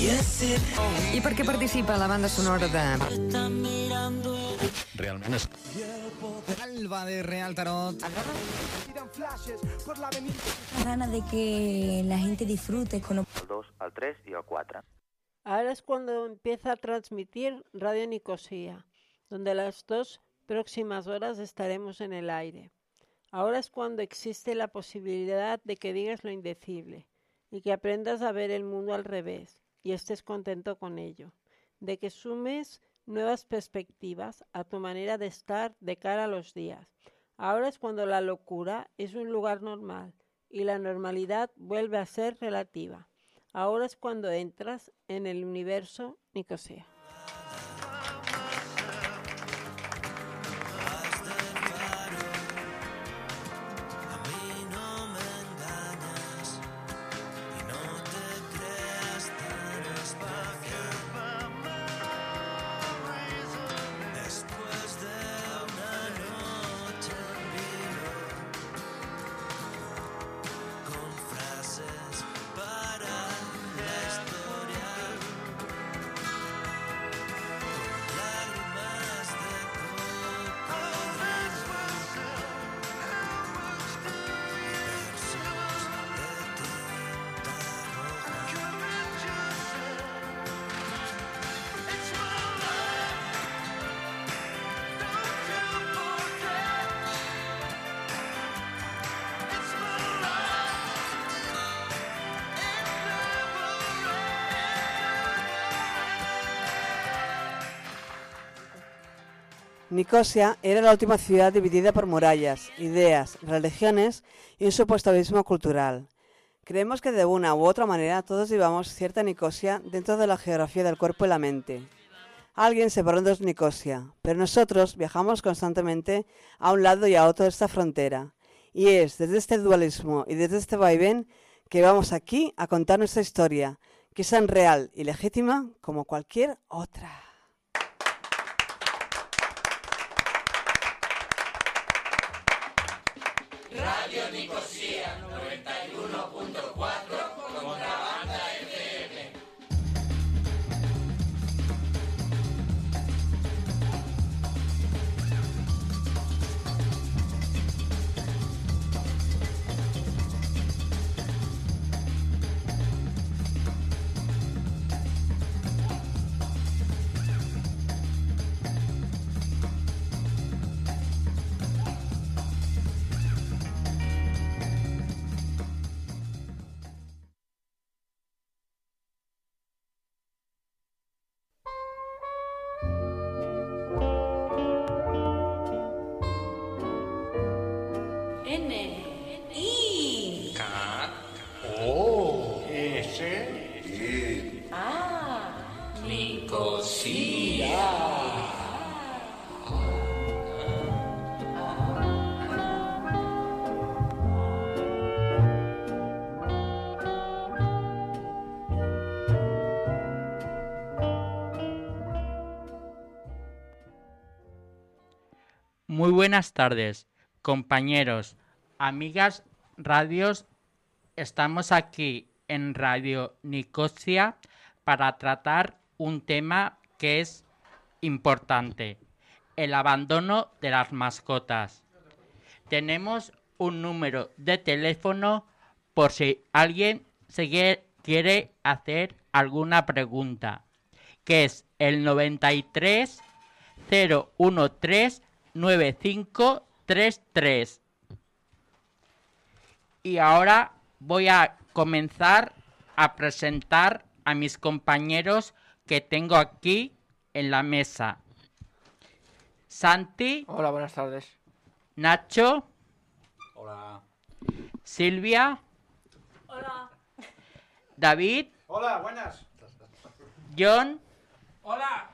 I per què participa la banda sonora de... Realment és... Alba de Real Tarot. Ganas de que la gente disfrute con El 2, el 3 y el 4. Ahora es cuando empieza a transmitir Radio Nicosia, donde las 2 próximas horas estaremos en el aire. Ahora es cuando existe la posibilidad de que digas lo indecible y que aprendas a ver el mundo al revés y estés contento con ello, de que sumes nuevas perspectivas a tu manera de estar de cara a los días. Ahora es cuando la locura es un lugar normal y la normalidad vuelve a ser relativa. Ahora es cuando entras en el universo Nicosia. Nicosia era la última ciudad dividida por murallas, ideas, religiones y un supuesto abismo cultural. Creemos que de una u otra manera todos llevamos cierta Nicosia dentro de la geografía del cuerpo y la mente. Alguien separó en dos Nicosia, pero nosotros viajamos constantemente a un lado y a otro de esta frontera. Y es desde este dualismo y desde este vaivén que vamos aquí a contar nuestra historia, que es tan real y legítima como cualquier otra. Radio Nicosia 91.4 Contrabanda FM. Muy buenas tardes, compañeros, amigas, radios. Estamos aquí en Radio Nicosia para tratar un tema que es importante, el abandono de las mascotas. Tenemos un número de teléfono por si alguien quiere hacer alguna pregunta, que es el 93 013 9533. Y ahora voy a comenzar a presentar a mis compañeros que tengo aquí en la mesa. Santi. Hola, buenas tardes. Nacho. Hola. Silvia. Hola. David. Hola, buenas. John. Hola.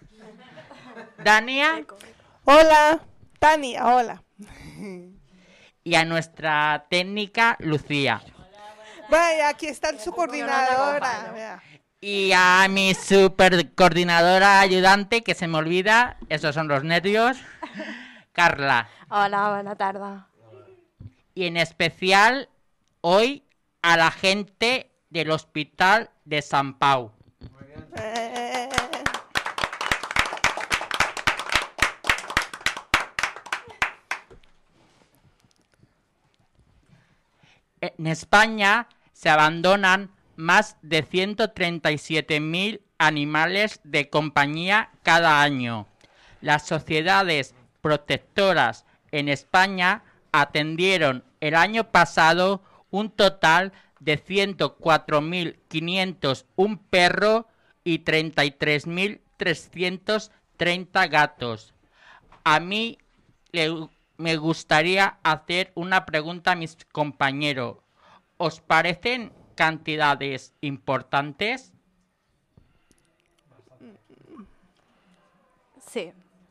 Dania. Hola, Tania, hola. Y a nuestra técnica, Lucía. Vaya, aquí está su coordinadora. Y a mi super coordinadora ayudante, que se me olvida, esos son los nervios, Carla. Hola, buena tarde. Y en especial, hoy, a la gente del Hospital de Sant Pau. En España se abandonan más de 137.000 animales de compañía cada año. Las sociedades protectoras en España atendieron el año pasado un total de 104.501 perros y 33.330 gatos. A mí me gustaría hacer una pregunta a mis compañeros. ¿Os parecen cantidades importantes? Sí.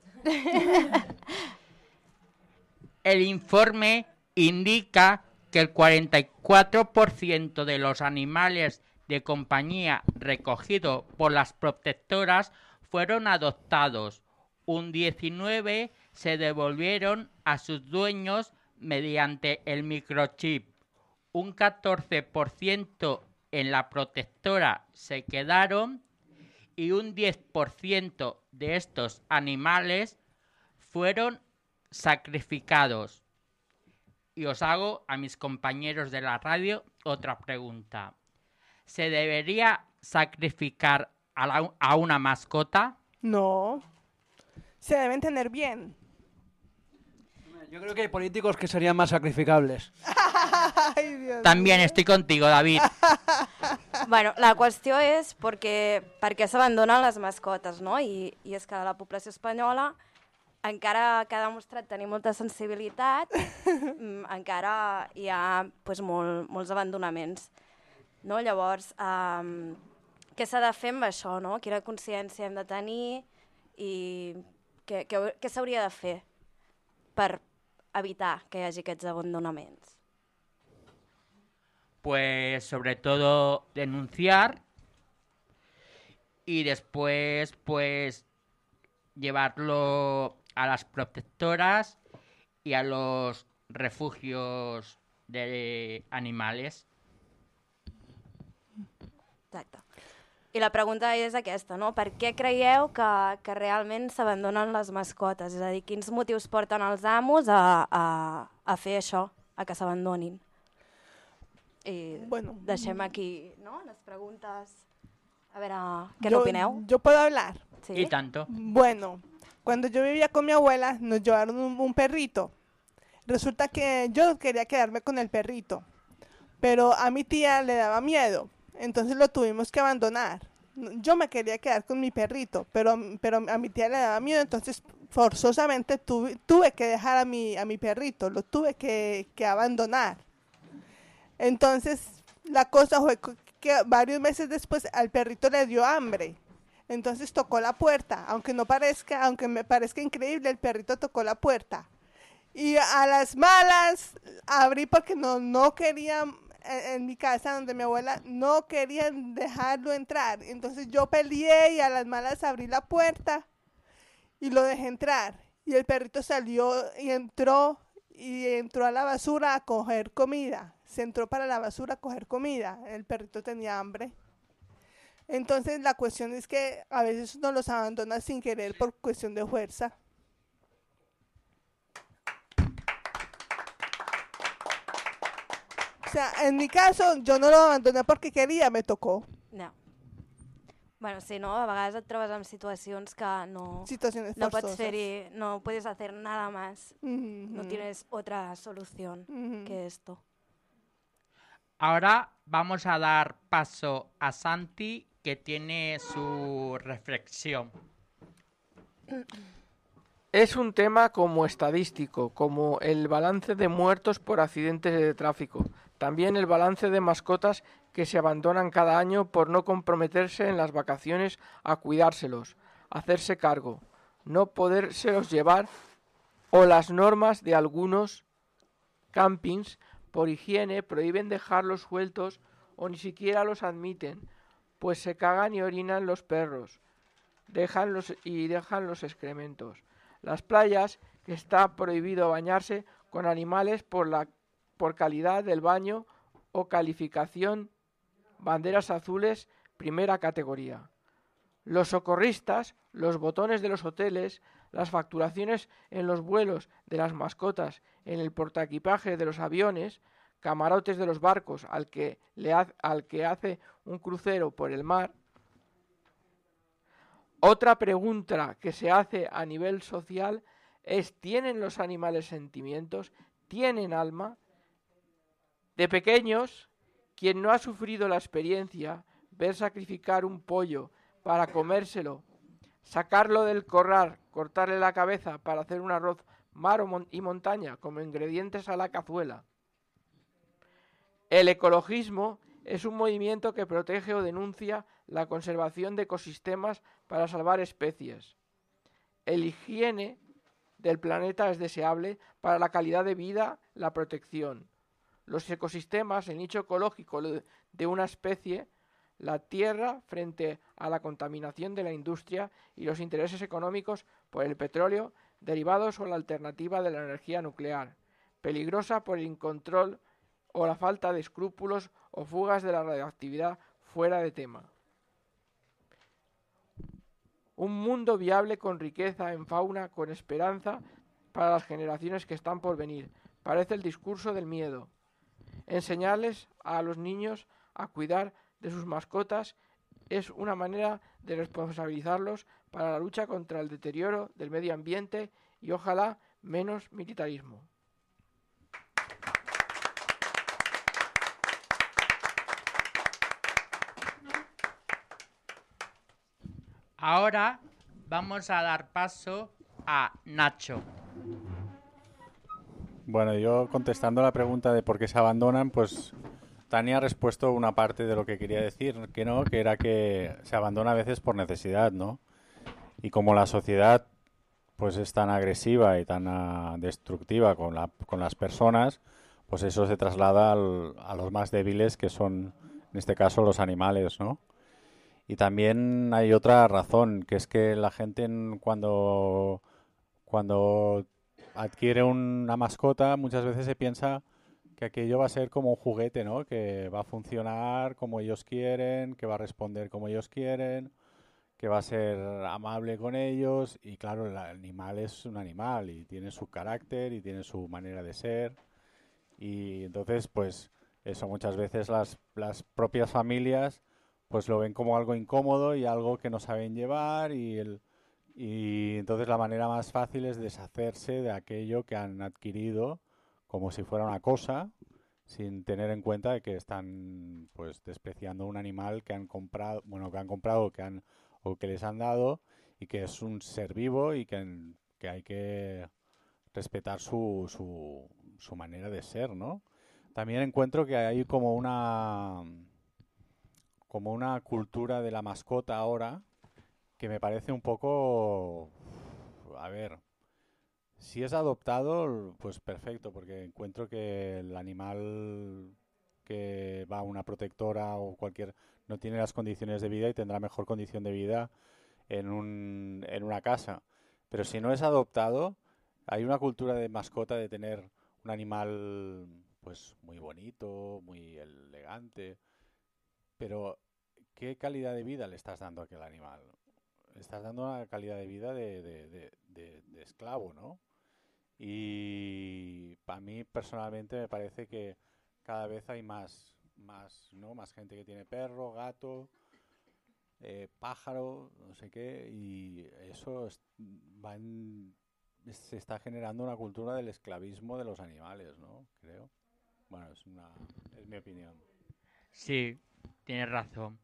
El informe indica que el 44% de los animales de compañía recogidos por las protectoras fueron adoptados. Un 19% se devolvieron a sus dueños mediante el microchip. Un 14% en la protectora se quedaron y un 10% de estos animales fueron sacrificados. Y os hago a mis compañeros de la radio otra pregunta. ¿Se debería sacrificar a una mascota? No. Se deben tener bien. Yo creo que hay políticos que serían más sacrificables. Ai, Dios También estoy contigo, David. Bueno, la qüestió és per què s'abandonen les mascotes, no? I és que la població espanyola, encara que ha demostrat tenir molta sensibilitat, encara hi ha molts abandonaments. No? Llavors, què s'ha de fer amb això? No? Quina consciència hem de tenir i què s'hauria de fer per evitar que hi hagi aquests abandonaments? Pues sobre todo denunciar y después pues llevarlo a las protectoras y a los refugios de animales. Exacte. I la pregunta és aquesta, no? Per què creieu que realment s'abandonen les mascotes? És a dir, quins motius porten els amos a fer això, a que s'abandonin? I deixem aquí, ¿no? Les preguntes. A ver, ¿qué opineu? ¿Yo puedo hablar? Sí. Y tanto. Bueno, cuando yo vivía con mi abuela, nos llevaron un perrito. Resulta que yo quería quedarme con el perrito, pero a mi tía le daba miedo, entonces lo tuvimos que abandonar. Yo me quería quedar con mi perrito, pero a mi tía le daba miedo, entonces forzosamente tuve que dejar a mi perrito, lo tuve que abandonar. Entonces, la cosa fue que varios meses después al perrito le dio hambre. Entonces tocó la puerta, aunque me parezca increíble, el perrito tocó la puerta. Y a las malas abrí porque no querían, en mi casa donde mi abuela, no querían dejarlo entrar. Entonces yo peleé y a las malas abrí la puerta y lo dejé entrar. Y el perrito salió y entró a la basura a coger comida. Se entró para la basura a coger comida. El perrito tenía hambre. Entonces la cuestión es que a veces uno los abandona sin querer por cuestión de fuerza. O sea, en mi caso yo no lo abandoné porque quería, me tocó. No. Bueno, sí, no? A vegades et trobes en situacions que no pots fer-hi, no puedes hacer nada más. No tienes otra solución que esto. Ahora vamos a dar paso a Santi, que tiene su reflexión. Es un tema como estadístico, como el balance de muertos por accidentes de tráfico. También el balance de mascotas que se abandonan cada año por no comprometerse en las vacaciones a cuidárselos, hacerse cargo, no podérselos llevar, o las normas de algunos campings por higiene prohíben dejarlos sueltos o ni siquiera los admiten, pues se cagan y orinan los perros, dejan los excrementos. Las playas, que está prohibido bañarse con animales por calidad del baño o calificación, banderas azules, primera categoría. Los socorristas, los botones de los hoteles, las facturaciones en los vuelos de las mascotas, en el portaequipaje de los aviones, camarotes de los barcos al que hace un crucero por el mar. Otra pregunta que se hace a nivel social es: ¿tienen los animales sentimientos? ¿Tienen alma? De pequeños, quien no ha sufrido la experiencia, ver sacrificar un pollo para comérselo, sacarlo del corral, cortarle la cabeza para hacer un arroz mar y montaña como ingredientes a la cazuela. El ecologismo es un movimiento que protege o denuncia la conservación de ecosistemas para salvar especies. El higiene del planeta es deseable para la calidad de vida, la protección. Los ecosistemas, el nicho ecológico de una especie, la tierra frente a la contaminación de la industria y los intereses económicos por el petróleo, derivados o la alternativa de la energía nuclear, peligrosa por el incontrol o la falta de escrúpulos o fugas de la radioactividad fuera de tema. Un mundo viable con riqueza en fauna, con esperanza para las generaciones que están por venir. Parece el discurso del miedo. Enseñarles a los niños a cuidar de sus mascotas es una manera de responsabilizarlos para la lucha contra el deterioro del medio ambiente y ojalá menos militarismo. Ahora vamos a dar paso a Nacho. Bueno, yo contestando la pregunta de por qué se abandonan, pues Tania ha respuesto una parte de lo que quería decir, que no, que era que se abandona a veces por necesidad, ¿no? Y como la sociedad pues es tan agresiva y tan destructiva con las personas, pues eso se traslada a los más débiles, que son, en este caso, los animales, ¿no? Y también hay otra razón, que es que la gente cuando adquiere una mascota muchas veces se piensa que aquello va a ser como un juguete, ¿no? Que va a funcionar como ellos quieren, que va a responder como ellos quieren, que va a ser amable con ellos. Y claro, el animal es un animal y tiene su carácter y tiene su manera de ser. Y entonces, pues eso, muchas veces las propias familias pues lo ven como algo incómodo y algo que no saben llevar y entonces la manera más fácil es deshacerse de aquello que han adquirido como si fuera una cosa, sin tener en cuenta de que están pues despreciando un animal que han comprado, o que les han dado, y que es un ser vivo y que hay que respetar su manera de ser, ¿no? También encuentro que hay como una cultura de la mascota ahora que me parece un poco, a ver, si es adoptado, pues perfecto, porque encuentro que el animal que va a una protectora o no tiene las condiciones de vida y tendrá mejor condición de vida en una casa. Pero si no es adoptado, hay una cultura de mascota de tener un animal pues muy bonito, muy elegante, pero ¿qué calidad de vida le estás dando a aquel animal? Le estás dando una calidad de vida de esclavo, ¿no? Y a mí personalmente me parece que cada vez hay más gente que tiene perro, gato, pájaro, no sé qué, y eso se está generando una cultura del esclavismo de los animales, ¿no? Creo. Bueno, es mi opinión. Sí, tienes razón.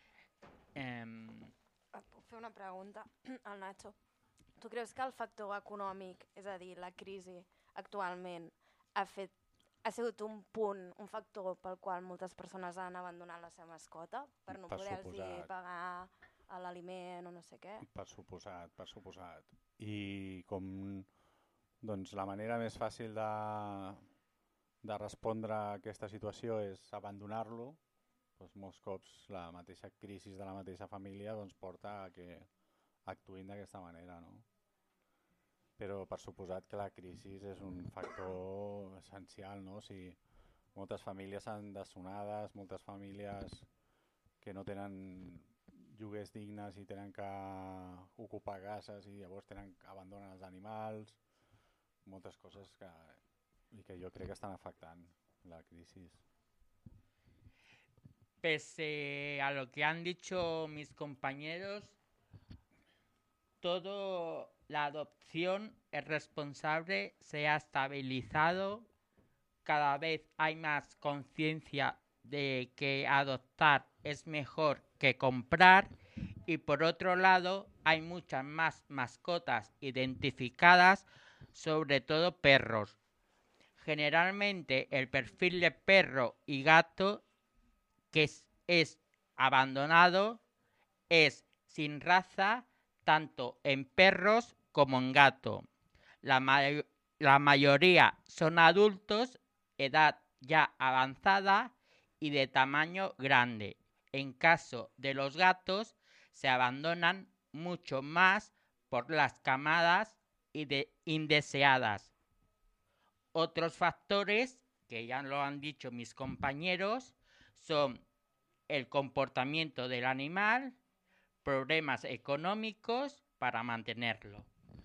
Puc fer una pregunta al Nacho? Tu creus que el factor econòmic, és a dir, la crisi actualment, ha sigut un factor pel qual moltes persones han abandonat la seva mascota per no poder-los pagar l'aliment o no sé què? Per suposat. I com doncs la manera més fàcil de respondre a aquesta situació és abandonar-lo, doncs molts cops la mateixa crisi de la mateixa família doncs porta a que actuïn d'aquesta manera, no? Però per suposat que la crisi és un factor essencial, no? O sigui, moltes famílies han desnonades, moltes famílies que no tenen lloguers dignes i tenen que ocupar cases i llavors abandonen els animals, moltes coses que jo crec que estan afectant. la crisis. Pese a lo que han dicho mis compañeros, todo la adopción es responsable, se ha estabilizado, cada vez hay más conciencia de que adoptar es mejor que comprar y por otro lado hay muchas más mascotas identificadas, sobre todo perros. Generalmente el perfil de perro y gato que es abandonado es sin raza tanto en perros como en gato. La mayoría son adultos, edad ya avanzada y de tamaño grande. En caso de los gatos, se abandonan mucho más por las camadas indeseadas. Otros factores, que ya lo han dicho mis compañeros, son el comportamiento del animal, problemas económicos para mantenerlo.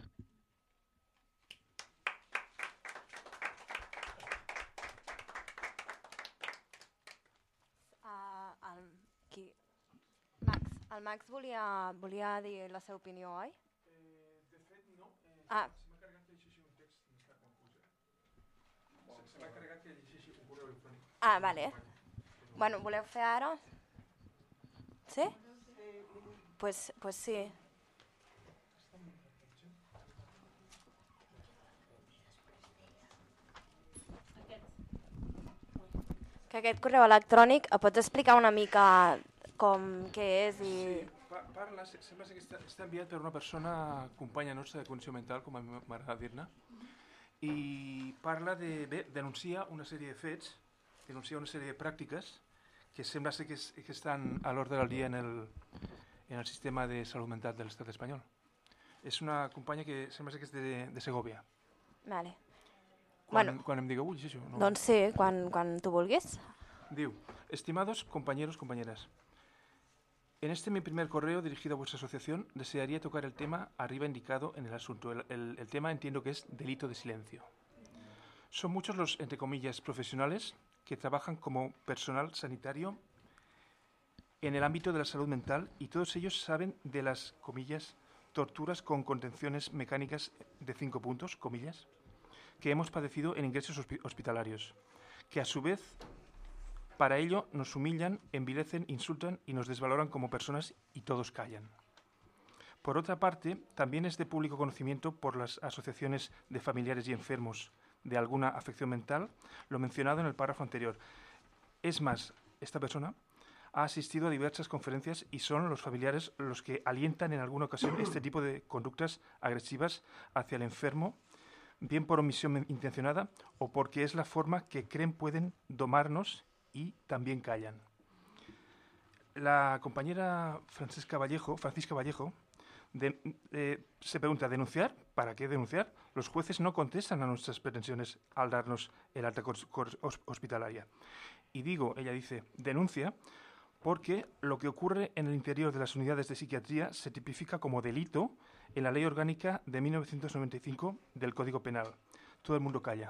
El Max volia dir la seva opinió, oi? De fet, no. Ah. Se m'ha carregat que llegeixi un text més clar confús. Se m'ha carregat que llegeixi un correu electrònic. Ah, vale. Bueno, voleu fer ara? Sí? Pues sí. Que aquest correu electrònic, pots explicar una mica què és i... Sí, parla, sembla que està enviat per una persona companya nostra de condició mental, com a mi m'agrada dir-ne, i parla de, denuncia una sèrie de fets, denuncia una sèrie de pràctiques que sembla ser que estan a l'ordre del dia en el sistema de salut mental de l'estat espanyol. És una companya que sembla ser que és de Segovia. Vale. Quan em digueu, llegeixo. No? Doncs sí, quan tu vulguis. Diu, estimados compañeros, compañeras, en este mi primer correo dirigido a vuestra asociación desearía tocar el tema arriba indicado en el asunto. El tema entiendo que es delito de silencio. Son muchos los, entre comillas, profesionales que trabajan como personal sanitario en el ámbito de la salud mental y todos ellos saben de las, comillas, torturas con contenciones mecánicas de 5 puntos, comillas, que hemos padecido en ingresos hospitalarios, que a su vez para ello nos humillan, envilecen, insultan y nos desvaloran como personas y todos callan. Por otra parte, también es de público conocimiento por las asociaciones de familiares y enfermos de alguna afección mental, lo mencionado en el párrafo anterior. Es más, esta persona ha asistido a diversas conferencias y son los familiares los que alientan en alguna ocasión este tipo de conductas agresivas hacia el enfermo, bien por omisión intencionada o porque es la forma que creen pueden domarnos y también callan. La compañera Francisca Vallejo se pregunta, ¿denunciar? ¿Para qué denunciar? Los jueces no contestan a nuestras pretensiones al darnos el alta hospitalaria. Y ella dice, denuncia porque lo que ocurre en el interior de las unidades de psiquiatría se tipifica como delito en la Ley Orgánica de 1995 del Código Penal. Todo el mundo calla.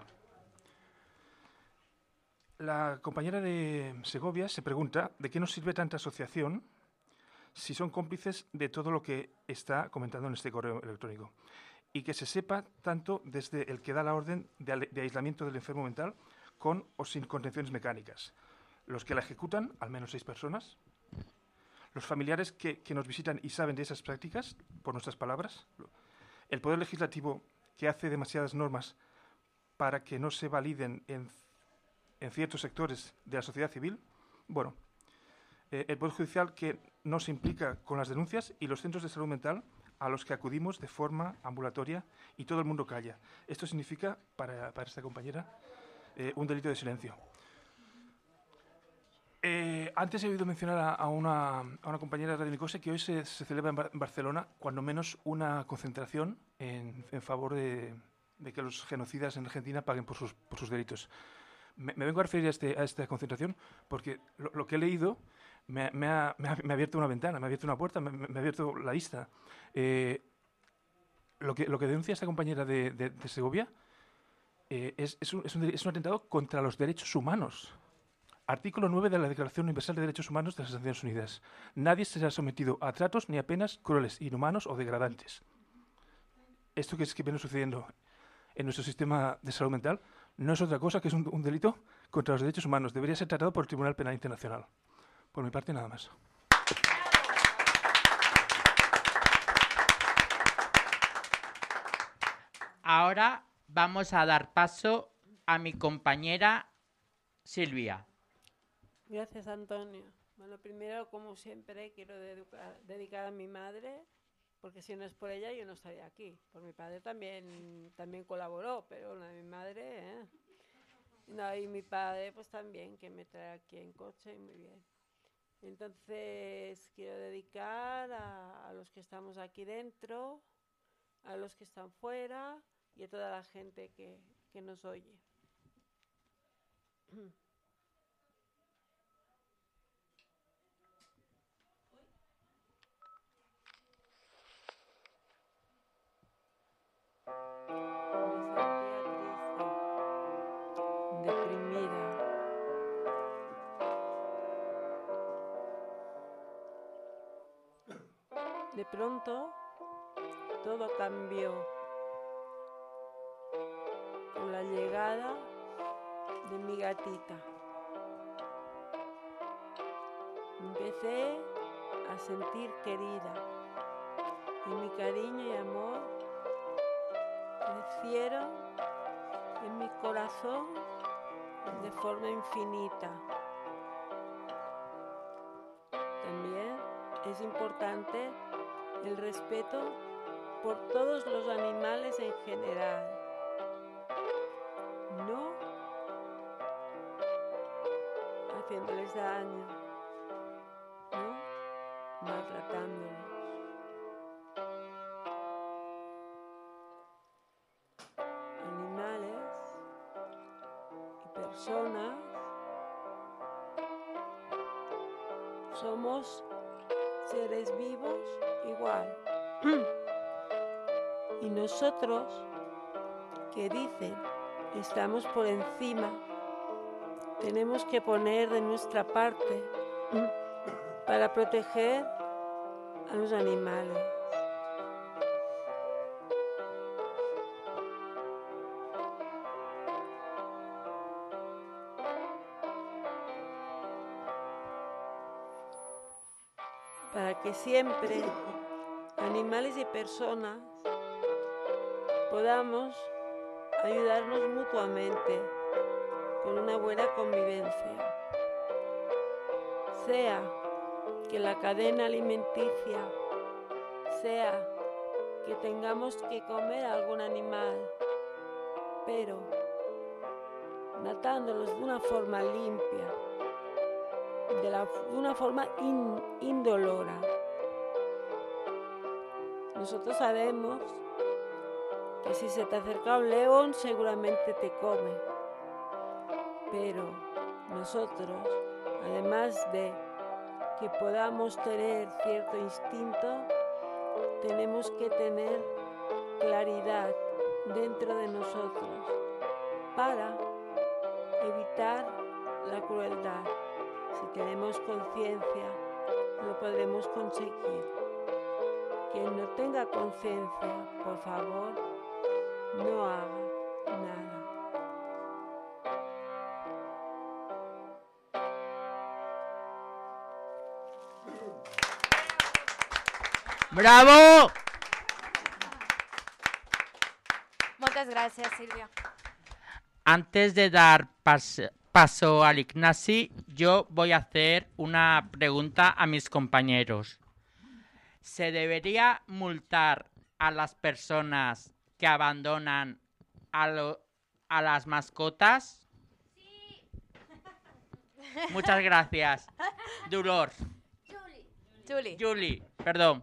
La compañera de Segovia se pregunta de qué nos sirve tanta asociación si son cómplices de todo lo que está comentando en este correo electrónico. Y que se sepa tanto desde el que da la orden de aislamiento del enfermo mental con o sin contenciones mecánicas. Los que la ejecutan, al menos 6 personas. Los familiares que nos visitan y saben de esas prácticas, por nuestras palabras. El Poder Legislativo que hace demasiadas normas para que no se validen en ciertos sectores de la sociedad civil. Bueno, el Poder Judicial que no se implica con las denuncias y los centros de salud mental a los que acudimos de forma ambulatoria y todo el mundo calla. Esto significa, para esta compañera, un delito de silencio. Antes he oído mencionar a una compañera de Radio Nicosia que hoy se celebra en Barcelona, cuando menos una concentración en favor de que los genocidas en Argentina paguen por sus delitos. Me vengo a referir a esta concentración porque lo que he leído me ha abierto una ventana, me ha abierto una puerta, me ha abierto la vista. Lo que denuncia esta compañera de Segovia es un atentado contra los derechos humanos. Artículo 9 de la Declaración Universal de Derechos Humanos de las Naciones Unidas. Nadie será sometido a tratos ni a penas crueles, inhumanos o degradantes. Esto que viene sucediendo en nuestro sistema de salud mental no es otra cosa que es un delito contra los derechos humanos. Debería ser tratado por el Tribunal Penal Internacional. Por mi parte, nada más. Ahora vamos a dar paso a mi compañera Silvia. Gracias, Antonio. Bueno, primero, como siempre, quiero dedicar a mi madre, porque si no es por ella, yo no estaría aquí. Por mi padre también colaboró, pero una de mi madre, No, y mi padre, pues también, que me trae aquí en coche, y muy bien. Entonces, quiero dedicar a los que estamos aquí dentro, a los que están fuera y a toda la gente que nos oye. Deprimida. De pronto, todo cambió con la llegada de mi gatita. Me empecé a sentir querida y mi cariño y amor crecieron en mi corazón de forma infinita. También es importante el respeto por todos los animales en general. No haciéndoles daño, no maltratándolos. Animales y personas somos seres vivos igual. Y nosotros, que dicen estamos por encima, tenemos que poner de nuestra parte para proteger a los animales. Para que siempre, animales y personas, podamos ayudarnos mutuamente con una buena convivencia. Sea que la cadena alimenticia sea que tengamos que comer a algún animal, pero matándolos de una forma limpia, de una forma indolora. Nosotros sabemos que si se te acerca un león seguramente te come, pero nosotros, además de que podamos tener cierto instinto, tenemos que tener claridad dentro de nosotros para evitar la crueldad. Si tenemos conciencia, lo podremos conseguir. Quien no tenga conciencia, por favor, no haga nada. ¡Bravo! Moltes gràcies, Sílvia. Antes de dar paso al Ignasi, yo voy a hacer una pregunta a mis compañeros. ¿Se debería multar a las personas que abandonan a las mascotas? Sí. Muchas gracias. Dolor. Julie, perdón.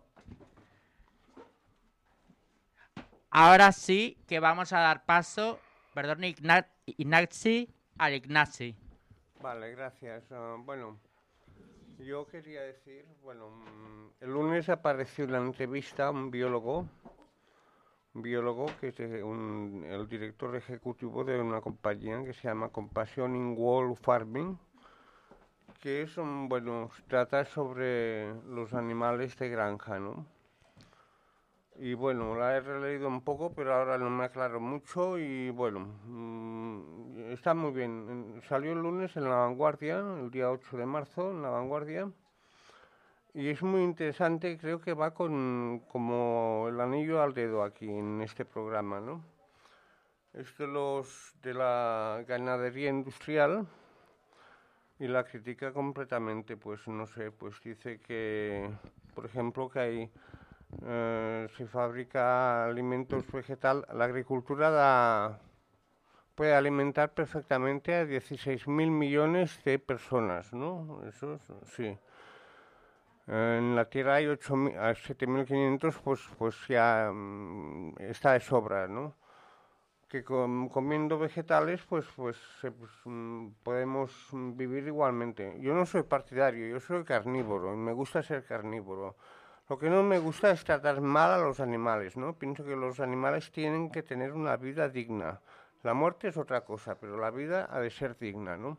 Ahora sí que vamos a dar paso, perdón, Ignasi, al Ignasi. Vale, gracias. Bueno, yo quería decir, el lunes apareció en la entrevista un biólogo biólogo, que es el director ejecutivo de una compañía que se llama Compassion in World Farming, que es, bueno, trata sobre los animales de granja, ¿no? Y bueno, la he releído un poco, pero ahora no me aclaro mucho y bueno, está muy bien. Salió el lunes en La Vanguardia, el día 8 de marzo, en La Vanguardia, y es muy interesante, creo que va como el anillo al dedo aquí en este programa, ¿no? Es de la ganadería industrial y la critica completamente, pues no sé, pues dice que, por ejemplo, que hay... se fabrica alimentos vegetales. La agricultura puede alimentar perfectamente a 16.000 millones de personas, ¿no? Eso sí. En la Tierra hay 7.500, pues ya está de sobra, ¿no? Que comiendo vegetales, pues podemos vivir igualmente. Yo no soy partidario, yo soy carnívoro y me gusta ser carnívoro. Lo que no me gusta es tratar mal a los animales, ¿no? Pienso que los animales tienen que tener una vida digna. La muerte es otra cosa, pero la vida ha de ser digna, ¿no?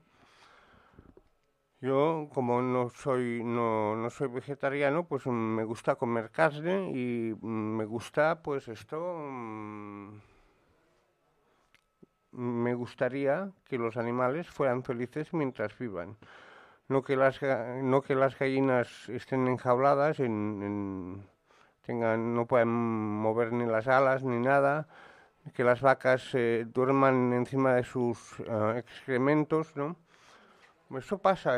Yo, como no soy vegetariano, pues me gusta comer carne y me gusta, pues esto... me gustaría que los animales fueran felices mientras vivan. No que las gallinas estén enjauladas, no puedan mover ni las alas ni nada, que las vacas duerman encima de sus excrementos, ¿no? Eso pasa.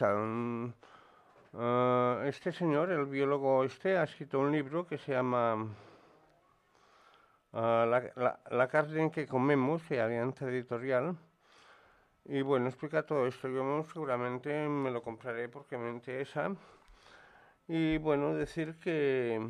Este señor, el biólogo ha escrito un libro que se llama La carne que comemos, de Alianza Editorial. Y bueno, explica todo esto. Yo seguramente me lo compraré porque me interesa. Y bueno, decir que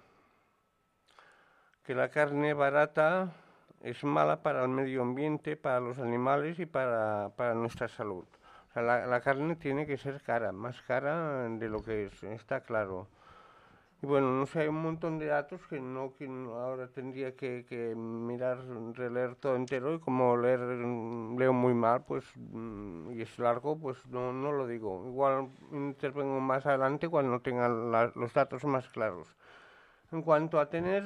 la carne barata es mala para el medio ambiente, para los animales y para nuestra salud. O sea, la carne tiene que ser cara, más cara de lo que es, está claro. Y bueno, no sé, hay un montón de datos que ahora tendría que mirar, releer todo entero, y como leo muy mal, pues, y es largo, pues no lo digo. Igual intervengo más adelante cuando tenga los datos más claros. En cuanto a tener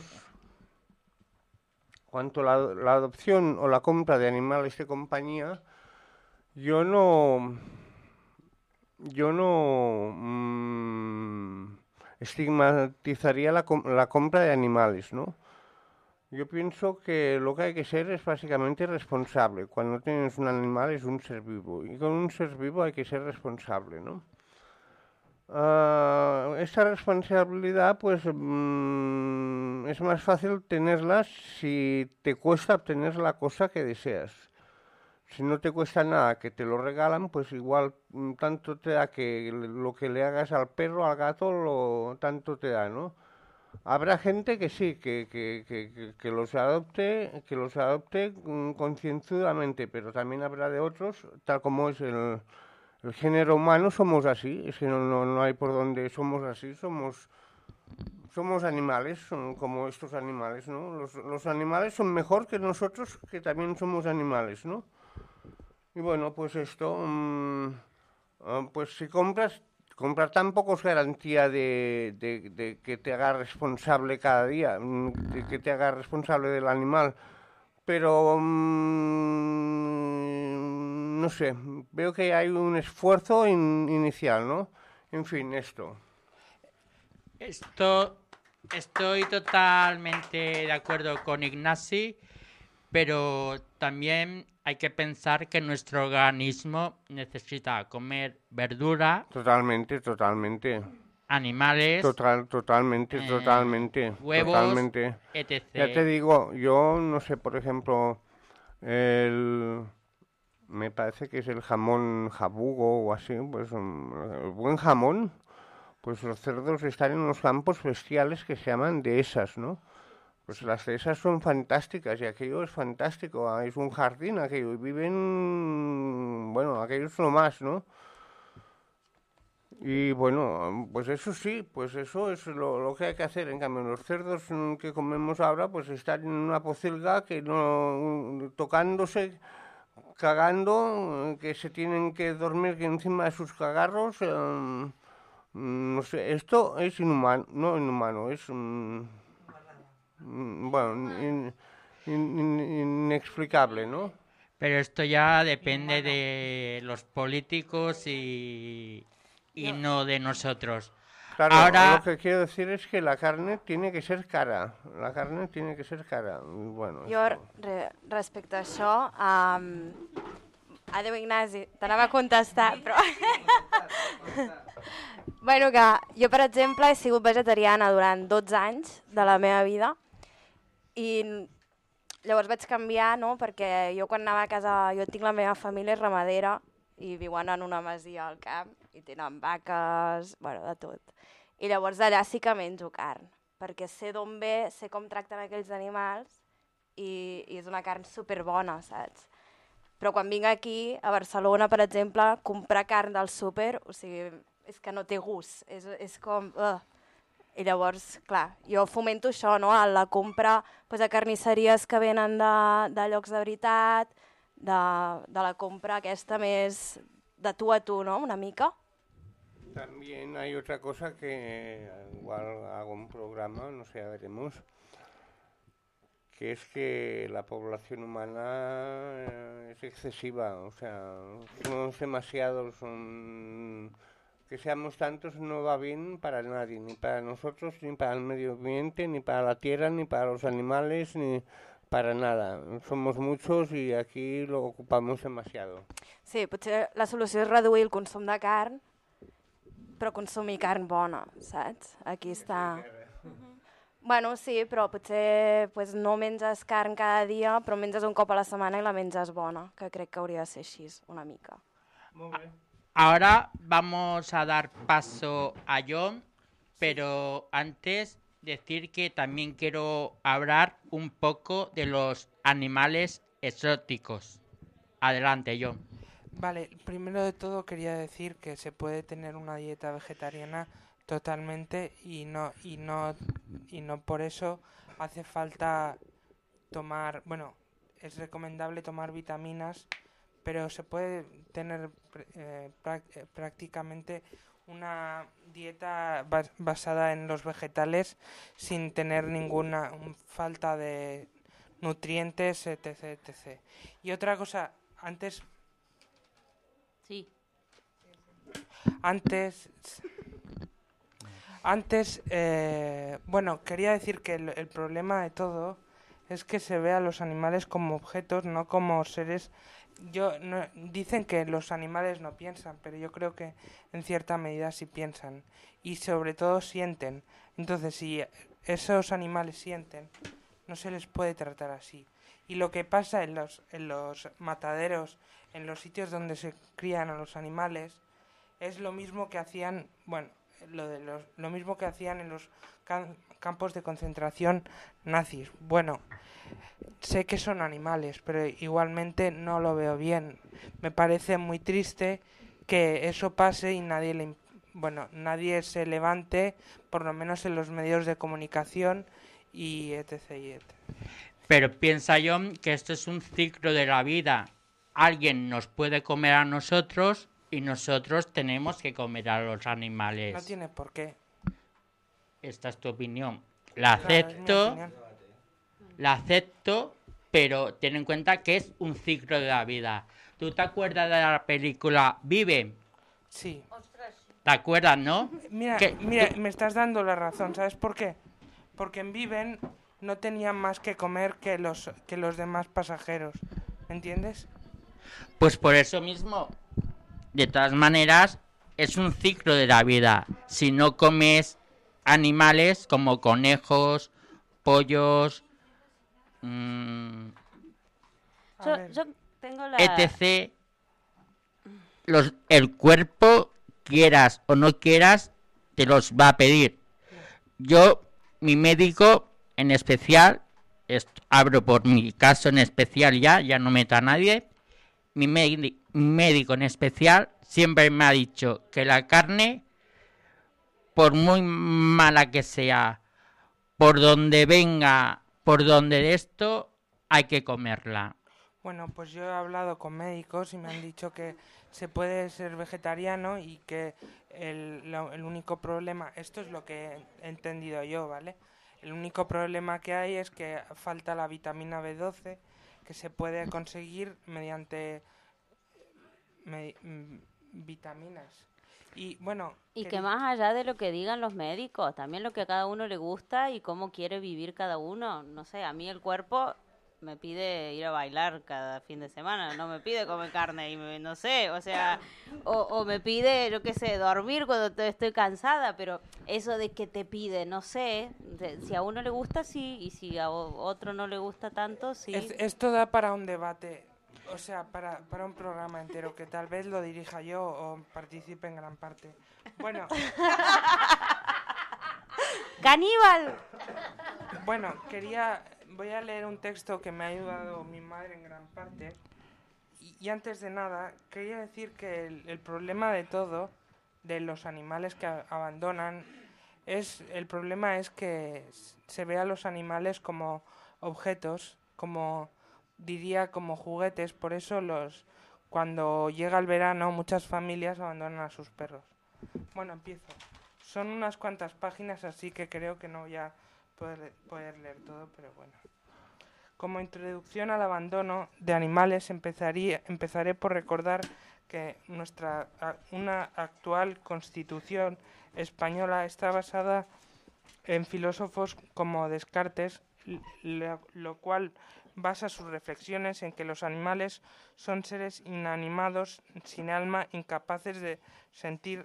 la adopción o la compra de animales de compañía, yo no estigmatizaría la compra de animales, ¿no? Yo pienso que lo que hay que ser es básicamente responsable. Cuando tienes un animal es un ser vivo, y con un ser vivo hay que ser responsable, ¿no? Esta responsabilidad, pues, es más fácil tenerla si te cuesta obtener la cosa que deseas. Si no te cuesta nada, que te lo regalan, pues igual tanto te da que lo que le hagas al perro, al gato, tanto te da, ¿no? Habrá gente que sí, que los adopte concienzudamente, pero también habrá de otros, tal como es el género humano, somos así, es que no hay por dónde somos así, somos animales, son como estos animales, ¿no? Los animales son mejor que nosotros, que también somos animales, ¿no? Y bueno, pues esto, pues si comprar tampoco es garantía de que te haga responsable cada día, de que te haga responsable del animal, pero no sé, veo que hay un esfuerzo inicial, ¿no? En fin, esto. Estoy totalmente de acuerdo con Ignasi, pero también hay que pensar que nuestro organismo necesita comer verdura. Totalmente. Animales. Totalmente. Huevos, totalmente. etc. Ya te digo, yo no sé, por ejemplo, me parece que es el jamón jabugo o así, pues el buen jamón, pues los cerdos están en unos campos bestiales que se llaman dehesas, ¿no? Pues las dehesas son fantásticas y aquello es fantástico, es un jardín aquello, y viven, bueno, aquello es lo más, ¿no? Y bueno, pues eso sí, pues eso es lo que hay que hacer. En cambio, los cerdos que comemos ahora, pues están en una pocilga que no tocándose, cagando, que se tienen que dormir encima de sus cagarros. No sé, esto es inhumano, no inhumano, es bueno, inexplicable, ¿no? Pero esto ya depende de los políticos y no de nosotros. Claro, Ahora, lo que quiero decir es que la carne tiene que ser cara. La carne tiene que ser cara. Y bueno, Jo, respecte a això, adéu Ignasi, t'anava a contestar, però... Bueno, que jo, per exemple, he sigut vegetariana durant 12 anys de la meva vida i llavors vaig canviar, no?, perquè jo quan anava a casa, jo tinc la meva família és ramadera i viuen en una masia al camp i tenen vaques, bueno, de tot. I llavors allà sí que menjo carn, perquè sé d'on ve, sé com tracten aquells animals i és una carn superbona, saps? Però quan vinc aquí, a Barcelona, per exemple, comprar carn del súper, o sigui, és que no té gust, és com... I llavors, clar, jo fomento això, no?, a la compra a carnisseries que venen de llocs de veritat, de la compra aquesta més de tu a tu, ¿no?, una mica. También hay otra cosa que igual hago un programa, no sé, ya veremos, que es que la población humana es excesiva, o sea, somos demasiados, que seamos tantos no va bien para nadie, ni para nosotros, ni para el medio ambiente, ni para la tierra, ni para los animales, ni para nada. Somos muchos y aquí lo ocupamos demasiado. Sí, potser la solució és reduir el consum de carn, però consumir carn bona, saps? Aquí està... Bueno, sí, però potser no menges carn cada dia, però menges un cop a la setmana i la menges bona, que crec que hauria de ser així, una mica. Molt bé. Ahora vamos a dar paso a John, pero antes decir que también quiero hablar un poco de los animales exóticos. Adelante, John. Vale, primero de todo quería decir que se puede tener una dieta vegetariana totalmente y no por eso hace falta tomar, bueno, es recomendable tomar vitaminas, pero se puede tener prácticamente una dieta basada en los vegetales sin tener ninguna falta de nutrientes, etc, etc. Y otra cosa, antes... Sí. Bueno, quería decir que el problema de todo es que se ve a los animales como objetos, no como seres. Dicen que los animales no piensan, pero yo creo que en cierta medida sí piensan y sobre todo sienten. Entonces, si esos animales sienten, no se les puede tratar así. Y lo que pasa en los mataderos, en los sitios donde se crían a los animales, es lo mismo que hacían, bueno, lo mismo que hacían en los campos de concentración nazis. Bueno, sé que son animales, pero igualmente no lo veo bien. Me parece muy triste que eso pase y nadie se levante, por lo menos en los medios de comunicación y etc. y etc. Pero piensa, John, que esto es un ciclo de la vida. Alguien nos puede comer a nosotros y nosotros tenemos que comer a los animales. No tiene por qué. Esta es tu opinión. La acepto, pero ten en cuenta que es un ciclo de la vida. ¿Tú te acuerdas de la película Vive? Sí. ¿Te acuerdas, no? Mira, me estás dando la razón, ¿sabes por qué? Porque en Viven no tenían más que comer que los demás pasajeros, ¿me entiendes? Pues por eso mismo, de todas maneras, es un ciclo de la vida. Si no comes animales como conejos, pollos, Yo tengo la... etc., el cuerpo, quieras o no quieras, te los va a pedir. Yo, mi médico en especial, hablo por mi caso en especial ya no meto a nadie, mi médico en especial siempre me ha dicho que la carne por muy mala que sea, por donde venga, por donde de esto, hay que comerla. Bueno, pues yo he hablado con médicos y me han dicho que se puede ser vegetariano y que el único problema, esto es lo que he entendido yo, ¿vale? El único problema que hay es que falta la vitamina B12, que se puede conseguir mediante vitaminas. Y bueno... Y que más allá de lo que digan los médicos, también lo que a cada uno le gusta y cómo quiere vivir cada uno. No sé, a mí el cuerpo me pide ir a bailar cada fin de semana, no me pide comer carne y no sé, o sea, o me pide, yo qué sé, dormir cuando estoy cansada, pero eso de que te pide, no sé, si a uno le gusta, sí, y si a otro no le gusta tanto, sí. Esto da para un debate, o sea, para un programa entero, que tal vez lo dirija yo o participe en gran parte. Bueno. ¡Caníbal! Bueno, voy a leer un texto que me ha ayudado mi madre en gran parte. Y antes de nada, quería decir que el problema de todo, de los animales que abandonan, el problema es que se ve a los animales como objetos, como juguetes. Por eso cuando llega el verano, muchas familias abandonan a sus perros. Bueno, empiezo. Son unas cuantas páginas, así que creo que no voy a poder leer todo, pero bueno. Como introducción al abandono de animales, empezaré por recordar que una actual Constitución española está basada en filósofos como Descartes, lo cual basa sus reflexiones en que los animales son seres inanimados, sin alma, incapaces de sentir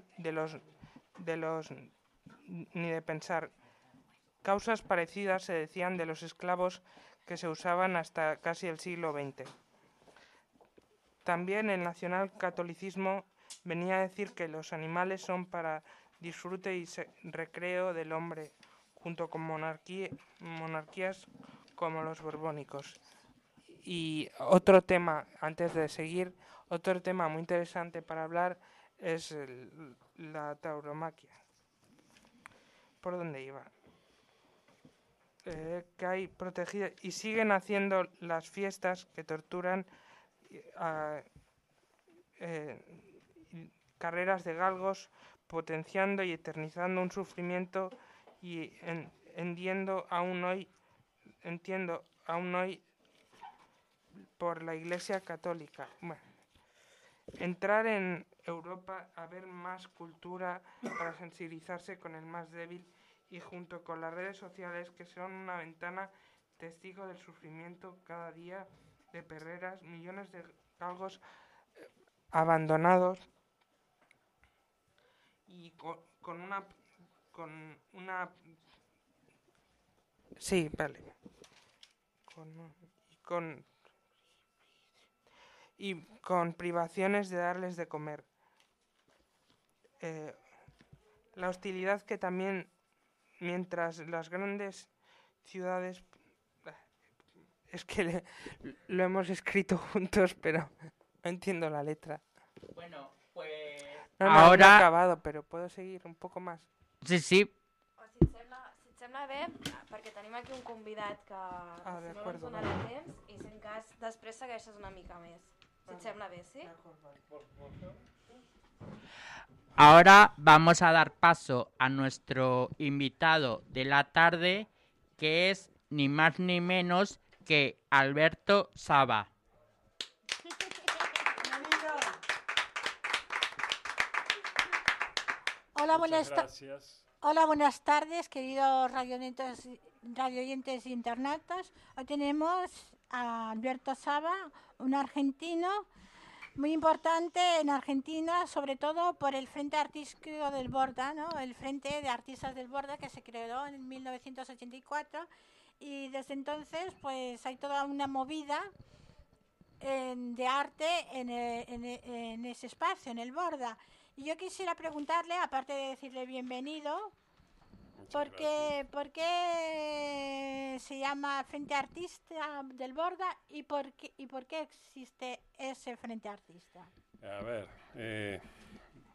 ni de pensar. Causas parecidas se decían de los esclavos que se usaban hasta casi el siglo XX. También el nacionalcatolicismo venía a decir que los animales son para disfrute y recreo del hombre, junto con monarquías como los borbónicos. Y otro tema, antes de seguir, otro tema muy interesante para hablar es la tauromaquia. ¿Por dónde iba? Que hay protegidas y siguen haciendo las fiestas que torturan, carreras de galgos, potenciando y eternizando un sufrimiento y entiendo aún hoy por la Iglesia Católica. Bueno, entrar en Europa a ver más cultura para sensibilizarse con el más débil y junto con las redes sociales que son una ventana testigo del sufrimiento cada día de perreras, millones de galgos abandonados y con una sí, vale, con privaciones de darles de comer. La hostilidad que también, mientras las grandes ciudades, es que lo hemos escrito juntos, pero no entiendo la letra. Bueno, pues no he acabado, pero puedo seguir un poco más. Sí, sí. Si et sembla bé, perquè tenim aquí un convidat que no ens donarà temps i si en cas després segueixes una mica més. Si et sembla bé, ¿sí? Ahora vamos a dar paso a nuestro invitado de la tarde, que es ni más ni menos que Alberto Saba. Hola, buenas tardes, queridos radioyentes e internautas. Hoy tenemos a Alberto Saba, un argentino muy importante en Argentina, sobre todo por el Frente Artístico del Borda, ¿no? El Frente de Artistas del Borda, que se creó en 1984, y desde entonces pues hay toda una movida de arte en ese espacio, en el Borda. Y yo quisiera preguntarle, aparte de decirle bienvenido, ¿por qué se llama Frente Artista del Borda y por qué existe ese Frente Artista? A ver,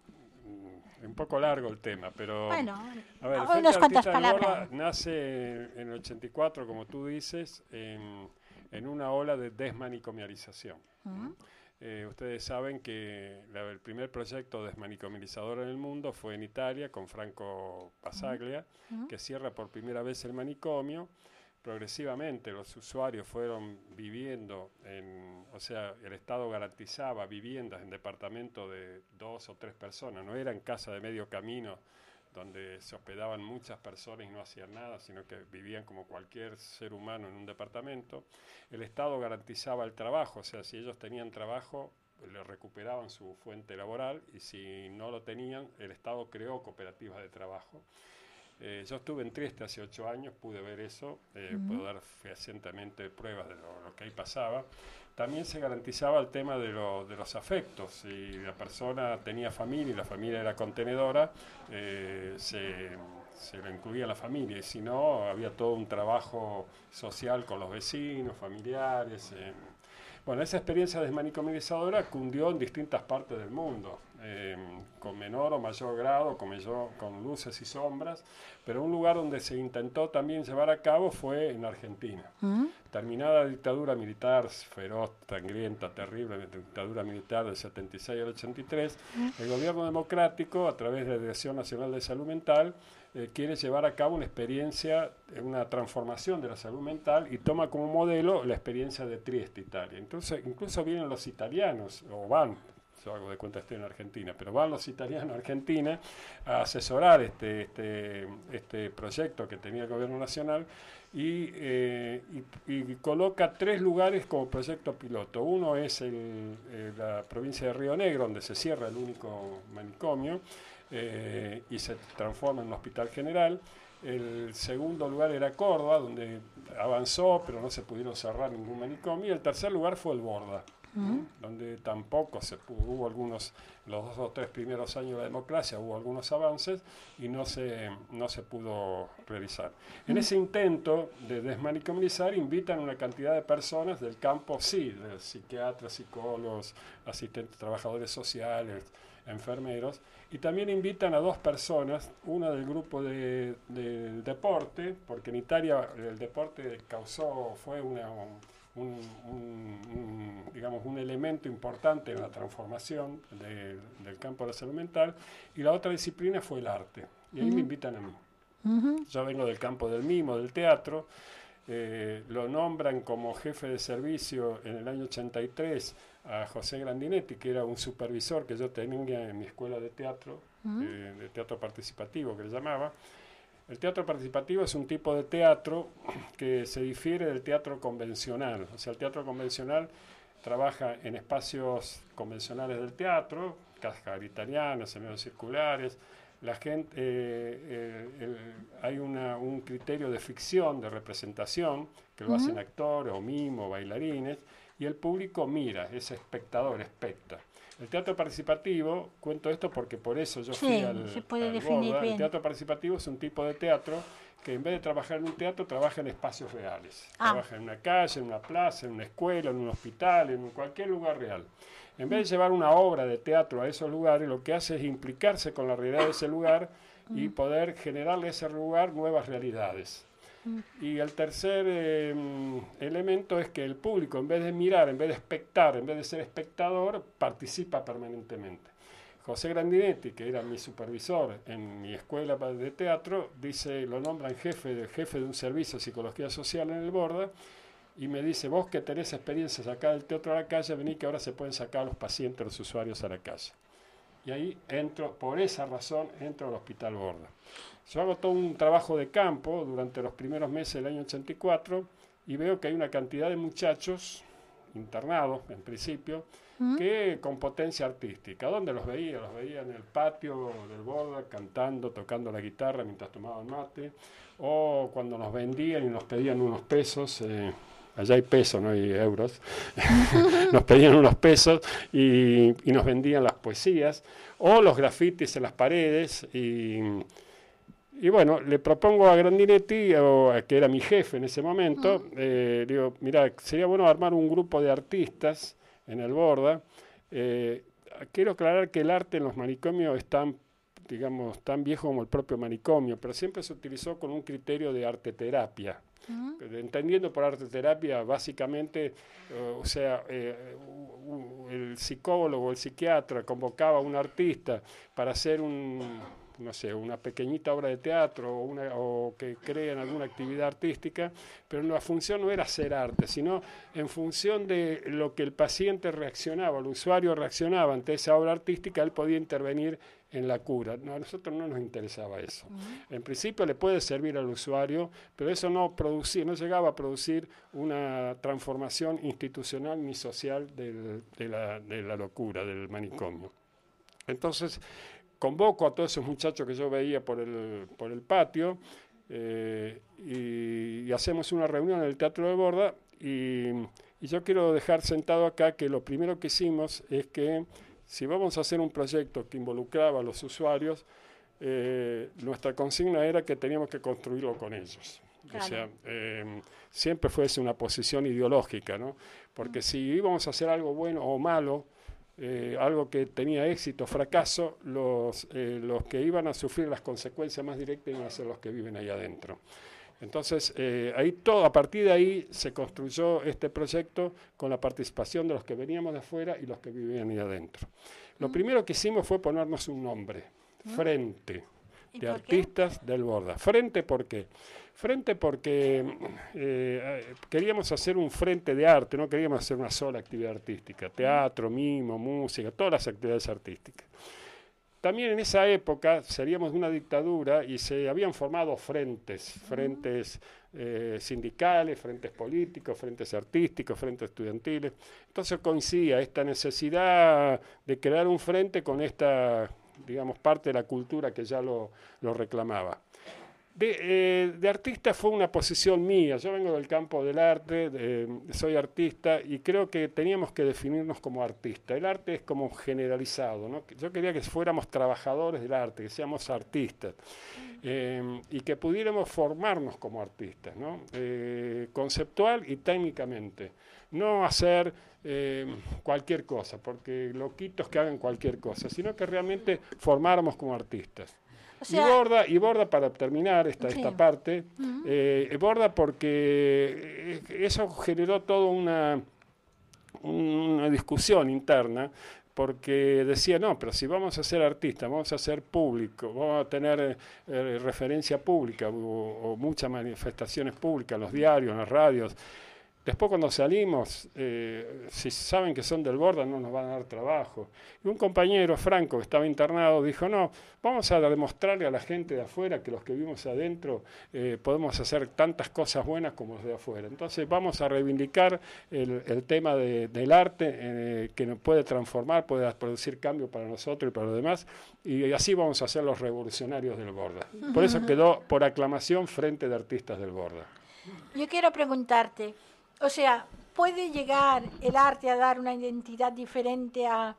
un poco largo el tema, pero... Bueno, a ver, el unas Frente cuantas Artista del palabras. Borda nace en el 84, como tú dices, en una ola de desmanicomialización. Ustedes saben que el primer proyecto desmanicomializador en el mundo fue en Italia, con Franco Basaglia, que cierra por primera vez el manicomio. Progresivamente los usuarios fueron viviendo o sea, el Estado garantizaba viviendas en departamentos de 2 o 3 personas, no eran casas de medio camino donde se hospedaban muchas personas y no hacían nada, sino que vivían como cualquier ser humano en un departamento. El Estado garantizaba el trabajo, o sea, si ellos tenían trabajo, le recuperaban su fuente laboral, y si no lo tenían, el Estado creó cooperativas de trabajo. Yo estuve en Trieste hace 8 años, pude ver eso, puedo dar fehacientemente pruebas de lo que ahí pasaba. También se garantizaba el tema de los afectos. Si la persona tenía familia y la familia era contenedora, se le incluía la familia, y si no, había todo un trabajo social con los vecinos, familiares. Bueno, esa experiencia desmanicomializadora cundió en distintas partes del mundo, con menor o mayor grado, con luces y sombras, pero un lugar donde se intentó también llevar a cabo fue en Argentina. Terminada la dictadura militar feroz, sangrienta, terrible, la dictadura militar del 76 al 83, el gobierno democrático, a través de la Dirección Nacional de Salud Mental, quiere llevar a cabo una experiencia, una transformación de la salud mental, y toma como modelo la experiencia de Trieste, Italia. Entonces, incluso vienen los italianos, o van, yo hago de cuenta que estoy en Argentina, pero van los italianos a Argentina a asesorar este proyecto que tenía el gobierno nacional, y coloca 3 lugares como proyecto piloto. Uno es la provincia de Río Negro, donde se cierra el único manicomio, y se transforma en un hospital general. El segundo lugar era Córdoba, donde avanzó, pero no se pudieron cerrar ningún manicomio. Y el tercer lugar fue el Borda, donde tampoco hubo algunos, los 2 o 3 primeros años de la democracia, hubo algunos avances y no se pudo realizar. En ese intento de desmanicomizar invitan una cantidad de personas del campo, sí, de psiquiatras, psicólogos, asistentes, trabajadores sociales, enfermeros, y también invitan a 2 personas, una del grupo del deporte, porque en Italia el deporte fue un elemento importante en la transformación del campo de la salud mental, y la otra disciplina fue el arte, y ahí me invitan a mí. Yo vengo del campo del mimo, del teatro. Lo nombran como jefe de servicio en el año 83 a José Grandinetti, que era un supervisor que yo tenía en mi escuela de teatro, de teatro participativo que le llamaba. El teatro participativo es un tipo de teatro que se difiere del teatro convencional. O sea, el teatro convencional trabaja en espacios convencionales del teatro, cascas italianas, semicirculares. La gente, hay un criterio de ficción, de representación, que lo hacen actores o mimos, bailarines, y el público mira, es espectador, especta. El teatro participativo, cuento esto porque por eso yo fui al Borda. El teatro participativo es un tipo de teatro que en vez de trabajar en un teatro, trabaja en espacios reales. Trabaja en una calle, en una plaza, en una escuela, en un hospital, en cualquier lugar real. En vez de llevar una obra de teatro a esos lugares, lo que hace es implicarse con la realidad de ese lugar y poder generarle a ese lugar nuevas realidades. Y el tercer elemento es que el público, en vez de mirar, en vez de espectar, en vez de ser espectador, participa permanentemente. José Grandinetti, que era mi supervisor en mi escuela de teatro, lo nombran jefe de un servicio de psicología social en el Borda, y me dice: vos que tenés experiencias acá del teatro a la calle, vení que ahora se pueden sacar a los pacientes, los usuarios a la calle. Y ahí por esa razón entro al Hospital Borda. Yo hago todo un trabajo de campo durante los primeros meses del año 84 y veo que hay una cantidad de muchachos internados, en principio, que con potencia artística. ¿Dónde los veía? Los veía en el patio del Borda, cantando, tocando la guitarra mientras tomaban mate, o cuando nos vendían y nos pedían unos pesos. Allá hay pesos, no hay euros. Nos pedían unos pesos y nos vendían las poesías o los grafitis en las paredes. Y bueno, le propongo a Grandinetti, que era mi jefe en ese momento, digo: mira, sería bueno armar un grupo de artistas en el Borda. quiero aclarar que el arte en los manicomios es tan viejo como el propio manicomio, pero siempre se utilizó con un criterio de arteterapia. Entendiendo por arteterapia, básicamente, el psicólogo, el psiquiatra convocaba a un artista para hacer una pequeñita obra de teatro o que creen alguna actividad artística, pero la función no era hacer arte, sino en función de lo que el paciente reaccionaba, el usuario reaccionaba ante esa obra artística, él podía intervenir en la cura. No, a nosotros no nos interesaba eso. En principio le puede servir al usuario, pero eso no llegaba a producir una transformación institucional ni social de la locura, del manicomio. Entonces, convoco a todos esos muchachos que yo veía por el patio y hacemos una reunión en el Teatro de Borda y yo quiero dejar sentado acá que lo primero que hicimos es que si vamos a hacer un proyecto que involucraba a los usuarios, nuestra consigna era que teníamos que construirlo con ellos. Claro. O sea, siempre fuese una posición ideológica, ¿no? Porque si íbamos a hacer algo bueno o malo, algo que tenía éxito o fracaso, los que iban a sufrir las consecuencias más directas iban a ser los que viven ahí adentro. Entonces, a partir de ahí se construyó este proyecto con la participación de los que veníamos de afuera y los que vivían ahí adentro. Lo primero que hicimos fue ponernos un nombre, Frente de Artistas del Borda. Frente, ¿por qué? Frente porque queríamos hacer un frente de arte, no queríamos hacer una sola actividad artística, teatro, mimo, música, todas las actividades artísticas. También en esa época seríamos de una dictadura y se habían formado frentes sindicales, frentes políticos, frentes artísticos, frentes estudiantiles. Entonces coincidía esta necesidad de crear un frente con esta, digamos, parte de la cultura que ya lo reclamaba. De artista fue una posición mía. Yo vengo del campo del arte, soy artista y creo que teníamos que definirnos como artista. El arte es como generalizado, ¿no? Yo quería que fuéramos trabajadores del arte, que seamos artistas y que pudiéramos formarnos como artistas, ¿no? Conceptual y técnicamente. No hacer cualquier cosa, porque loquitos que hagan cualquier cosa, sino que realmente formáramos como artistas. O sea, y Borda, para terminar esta parte, Borda porque eso generó toda una discusión interna, porque decía, no, pero si vamos a ser artistas, vamos a ser público, vamos a tener referencia pública o muchas manifestaciones públicas en los diarios, en las radios. Después cuando salimos, si saben que son del Borda no nos van a dar trabajo. Y un compañero, Franco, que estaba internado, dijo, no, vamos a demostrarle a la gente de afuera que los que vivimos adentro podemos hacer tantas cosas buenas como los de afuera. Entonces vamos a reivindicar el tema del arte que nos puede transformar, puede producir cambio para nosotros y para los demás. Y así vamos a ser los revolucionarios del Borda. Por eso quedó por aclamación Frente de Artistas del Borda. Yo quiero preguntarte, o sea, ¿puede llegar el arte a dar una identidad diferente a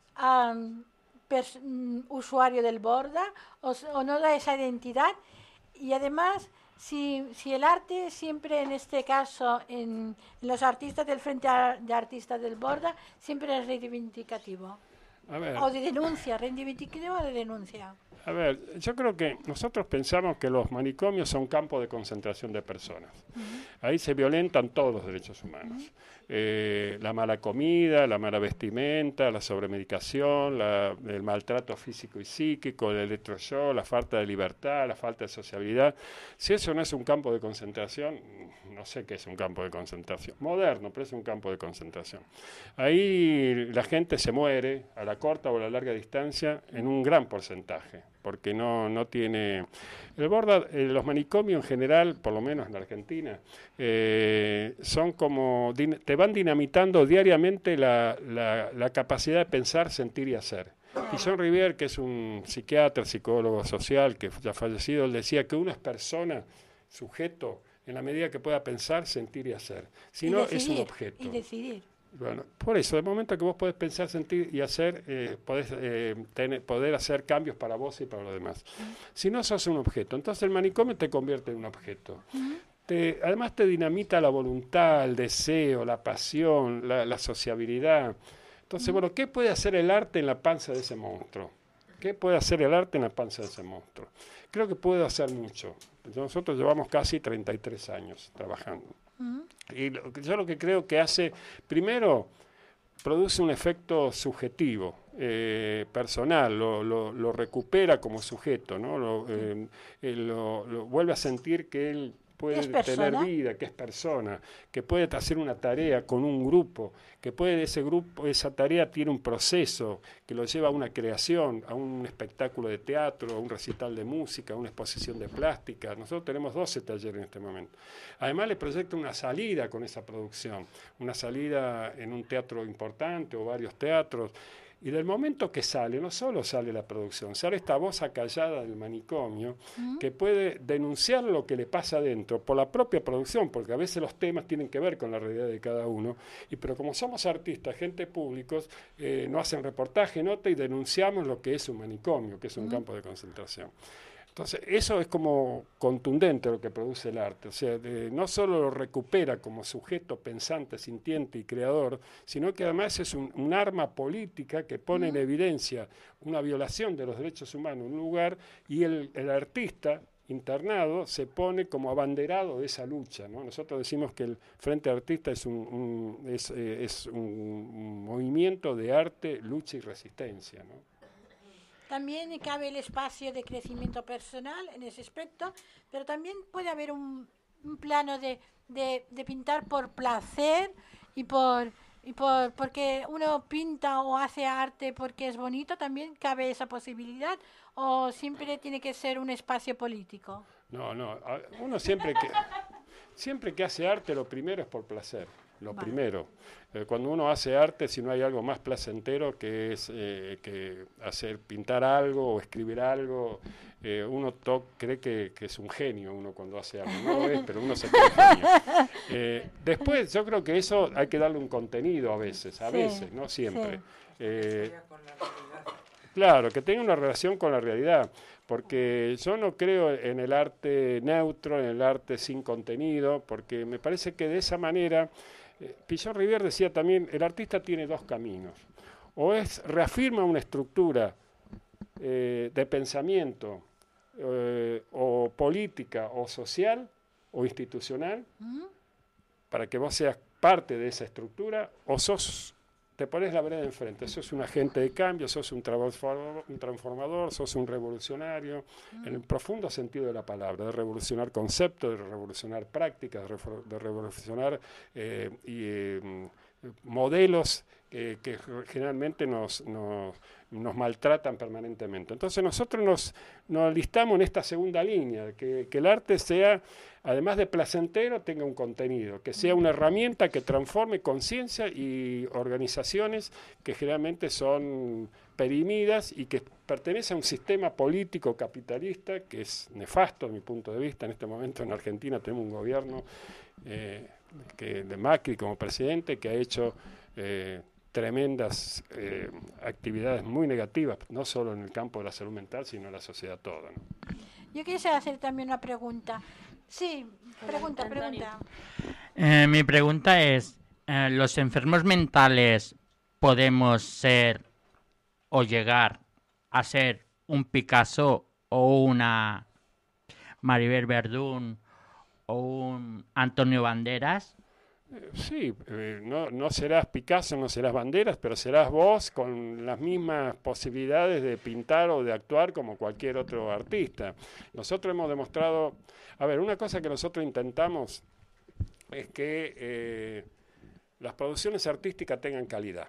usuario del Borda o no da esa identidad? Y además, si el arte siempre, en este caso, en los artistas del Frente de Artistas del Borda, siempre es reivindicativo. A ver. O de denuncia, reivindicativo o de denuncia. A ver, yo creo que nosotros pensamos que los manicomios son campos de concentración de personas. Ahí se violentan todos los derechos humanos. La mala comida, la mala vestimenta, la sobremedicación, el maltrato físico y psíquico, el electroshock, la falta de libertad, la falta de sociabilidad. Si eso no es un campo de concentración, no sé qué es un campo de concentración. Moderno, pero es un campo de concentración. Ahí la gente se muere a la corta o a la larga distancia en un gran porcentaje, porque no tiene... El Borda, los manicomios en general, por lo menos en la Argentina, son como... te van dinamitando diariamente la capacidad de pensar, sentir y hacer. Guillaume Rivière, que es un psiquiatra, psicólogo social, que ya fallecido, él decía que uno es persona, sujeto, en la medida que pueda pensar, sentir y hacer. Si no, es un objeto. Y decidir. Bueno, por eso, de momento que vos podés pensar, sentir y hacer, podés poder hacer cambios para vos y para los demás. Si no, sos un objeto. Entonces el manicomio te convierte en un objeto. Además te dinamita la voluntad, el deseo, la pasión, la sociabilidad. Entonces, bueno, ¿qué puede hacer el arte en la panza de ese monstruo? ¿Qué puede hacer el arte en la panza de ese monstruo? Creo que puede hacer mucho. Nosotros llevamos casi 33 años trabajando. Y yo lo que creo que hace, primero, produce un efecto subjetivo, personal, lo recupera como sujeto, ¿no? Lo vuelve a sentir que él puede tener vida, que es persona, que puede hacer una tarea con un grupo, que puede esa tarea tiene un proceso que lo lleva a una creación, a un espectáculo de teatro, a un recital de música, a una exposición de plástica. Nosotros tenemos 12 talleres en este momento. Además le proyecta una salida con esa producción, una salida en un teatro importante o varios teatros. Y del momento que sale, no solo sale la producción, sale esta voz acallada del manicomio que puede denunciar lo que le pasa adentro por la propia producción, porque a veces los temas tienen que ver con la realidad de cada uno, pero como somos artistas, gente públicos, no hacen reportaje, nota y denunciamos lo que es un manicomio, que es un campo de concentración. Entonces, eso es como contundente lo que produce el arte. O sea, no solo lo recupera como sujeto pensante, sintiente y creador, sino que además es un arma política que pone en evidencia una violación de los derechos humanos en un lugar y el artista internado se pone como abanderado de esa lucha, ¿no? Nosotros decimos que el Frente Artista es un movimiento de arte, lucha y resistencia, ¿no? También cabe el espacio de crecimiento personal en ese aspecto, pero también puede haber un plano de pintar por placer y porque uno pinta o hace arte porque es bonito, también cabe esa posibilidad, o siempre tiene que ser un espacio político. No, uno siempre que hace arte lo primero es por placer. Lo primero, cuando uno hace arte, si no hay algo más placentero que es que pintar algo o escribir algo, uno cree que es un genio uno cuando hace algo, no lo es, pero uno se cree genio. Después yo creo que eso hay que darle un contenido a veces, no siempre. Claro, que tenga una relación con la realidad, porque yo no creo en el arte neutro, en el arte sin contenido, porque me parece que de esa manera... Pichon Rivière decía también, el artista tiene dos caminos, o reafirma una estructura de pensamiento o política o social o institucional para que vos seas parte de esa estructura, o te pones la vereda enfrente, sos un agente de cambio, sos un transformador, sos un revolucionario, en el profundo sentido de la palabra, de revolucionar conceptos, de revolucionar prácticas, de revolucionar modelos que generalmente nos maltratan permanentemente. Entonces nosotros nos listamos en esta segunda línea, que el arte sea, además de placentero, tenga un contenido, que sea una herramienta que transforme conciencia y organizaciones que generalmente son perimidas y que pertenecen a un sistema político capitalista que es nefasto desde mi punto de vista. En este momento en Argentina tenemos un gobierno de Macri como presidente que ha hecho tremendas actividades muy negativas, no solo en el campo de la salud mental, sino en la sociedad toda, ¿no? Yo quisiera hacer también una pregunta. Sí, pregunta. Mi pregunta es, ¿los enfermos mentales podemos ser o llegar a ser un Picasso o una Maribel Verdún o un Antonio Banderas? Sí, no serás Picasso, no serás Banderas, pero serás vos con las mismas posibilidades de pintar o de actuar como cualquier otro artista. Nosotros hemos demostrado, una cosa que nosotros intentamos es que las producciones artísticas tengan calidad,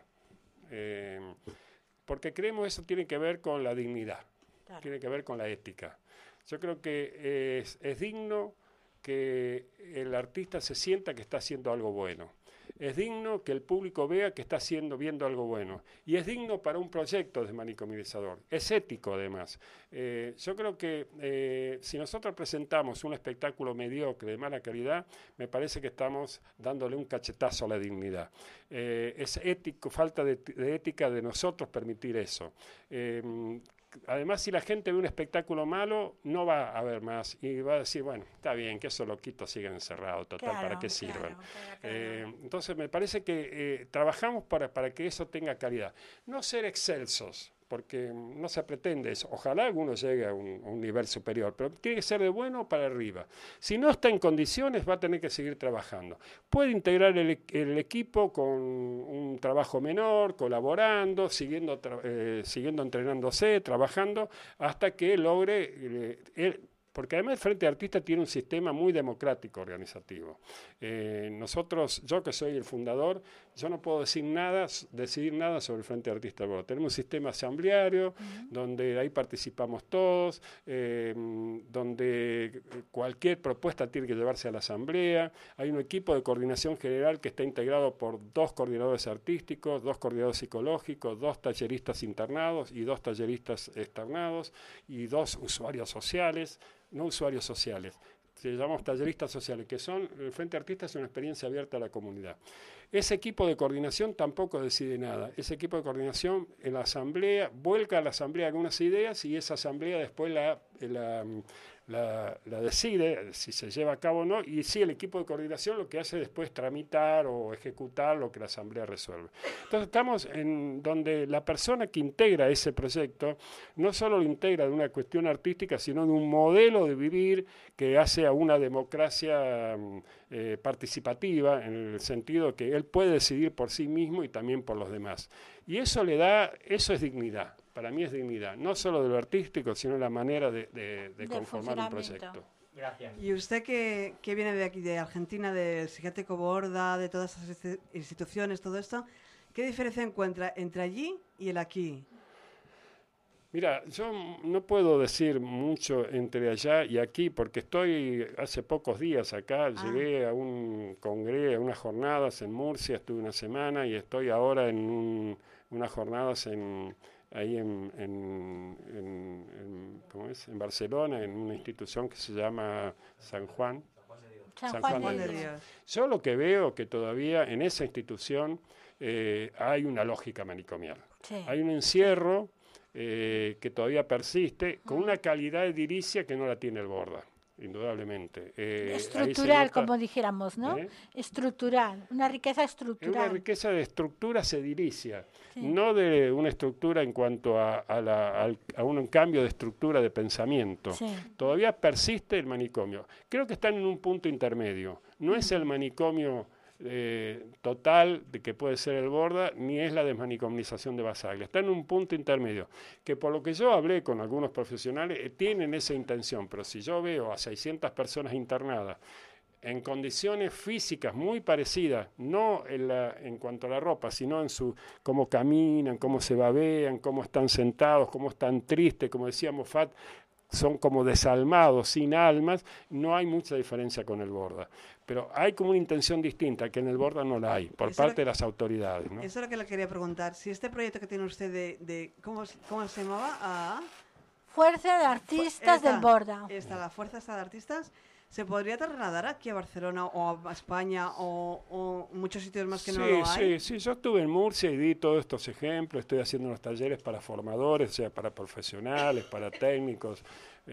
porque creemos que eso tiene que ver con la dignidad, tiene que ver con la ética. Yo creo que es digno que el artista se sienta que está haciendo algo bueno. Es digno que el público vea que está viendo algo bueno. Y es digno para un proyecto desmanicomizador. Es ético, además. Yo creo que si nosotros presentamos un espectáculo mediocre, de mala calidad, me parece que estamos dándole un cachetazo a la dignidad. Es ético, falta de ética de nosotros permitir eso. además, si la gente ve un espectáculo malo, no va a ver más y va a decir, bueno, está bien, que esos loquitos sigan encerrados, total, claro, ¿para qué sirven? Entonces, me parece que trabajamos para que eso tenga calidad. No ser excelsos, porque no se pretende eso. Ojalá alguno llegue a un nivel superior, pero tiene que ser de bueno para arriba. Si no está en condiciones, va a tener que seguir trabajando. Puede integrar el equipo con un trabajo menor, colaborando, siguiendo entrenándose, trabajando, hasta que logre... porque además el Frente de Artistas tiene un sistema muy democrático organizativo. Nosotros, yo que soy el fundador, yo no puedo decidir nada sobre el Frente de Artistas. Bueno, tenemos un sistema asambleario, donde ahí participamos todos, donde cualquier propuesta tiene que llevarse a la asamblea. Hay un equipo de coordinación general que está integrado por 2 coordinadores artísticos, 2 coordinadores psicológicos, 2 talleristas internados y 2 talleristas externados y 2 usuarios sociales. No usuarios sociales, se llamamos talleristas sociales, que son, el Frente Artista es una experiencia abierta a la comunidad. Ese equipo de coordinación tampoco decide nada. Ese equipo de coordinación en la asamblea, vuelca a la asamblea algunas ideas y esa asamblea después la decide si se lleva a cabo o no, y sí, el equipo de coordinación lo que hace después es tramitar o ejecutar lo que la asamblea resuelve. Entonces estamos en donde la persona que integra ese proyecto no solo lo integra de una cuestión artística, sino de un modelo de vivir que hace a una democracia participativa, en el sentido que él puede decidir por sí mismo y también por los demás. Y eso eso es dignidad. Para mí es dignidad, no solo de lo artístico, sino la manera de conformar un proyecto. Gracias. ¿Y usted que viene de aquí, de Argentina, del psiquiátrico Borda, de todas esas instituciones, todo esto, qué diferencia encuentra entre allí y el aquí? Mira, yo no puedo decir mucho entre allá y aquí, porque estoy hace pocos días acá, llegué a un congreso, a unas jornadas en Murcia, estuve una semana y estoy ahora en unas jornadas ahí ¿cómo es? En Barcelona, en una institución que se llama San Juan de Dios. Yo lo que veo que todavía en esa institución hay una lógica manicomial. Sí. Hay un encierro que todavía persiste, con una calidad de edilicia que no la tiene el Borda. Indudablemente. Estructural, como dijéramos, ¿no? Estructural, una riqueza estructural. Una riqueza de estructuras edilicia, no de una estructura en cuanto a un cambio de estructura de pensamiento. Sí. Todavía persiste el manicomio. Creo que están en un punto intermedio. No es el manicomio total de que puede ser el Borda, ni es la desmanicomización de Basaglia. Está en un punto intermedio, que por lo que yo hablé con algunos profesionales, tienen esa intención, pero si yo veo a 600 personas internadas en condiciones físicas muy parecidas, no en cuanto a la ropa, sino en cómo caminan, cómo se babean, cómo están sentados, cómo están tristes, como decía Moffat, son como desalmados, sin almas, no hay mucha diferencia con el Borda. Pero hay como una intención distinta, que en el Borda no la hay, por parte de las autoridades, ¿no? Eso es lo que le quería preguntar. Si este proyecto que tiene usted ¿cómo se llamaba? Fuerza de Artistas del Borda. La Fuerza de Artistas. ¿Se podría trasladar aquí a Barcelona o a España o muchos sitios más que no lo hay? Sí, yo estuve en Murcia y di todos estos ejemplos, estoy haciendo unos talleres para formadores, o sea, para profesionales, para técnicos,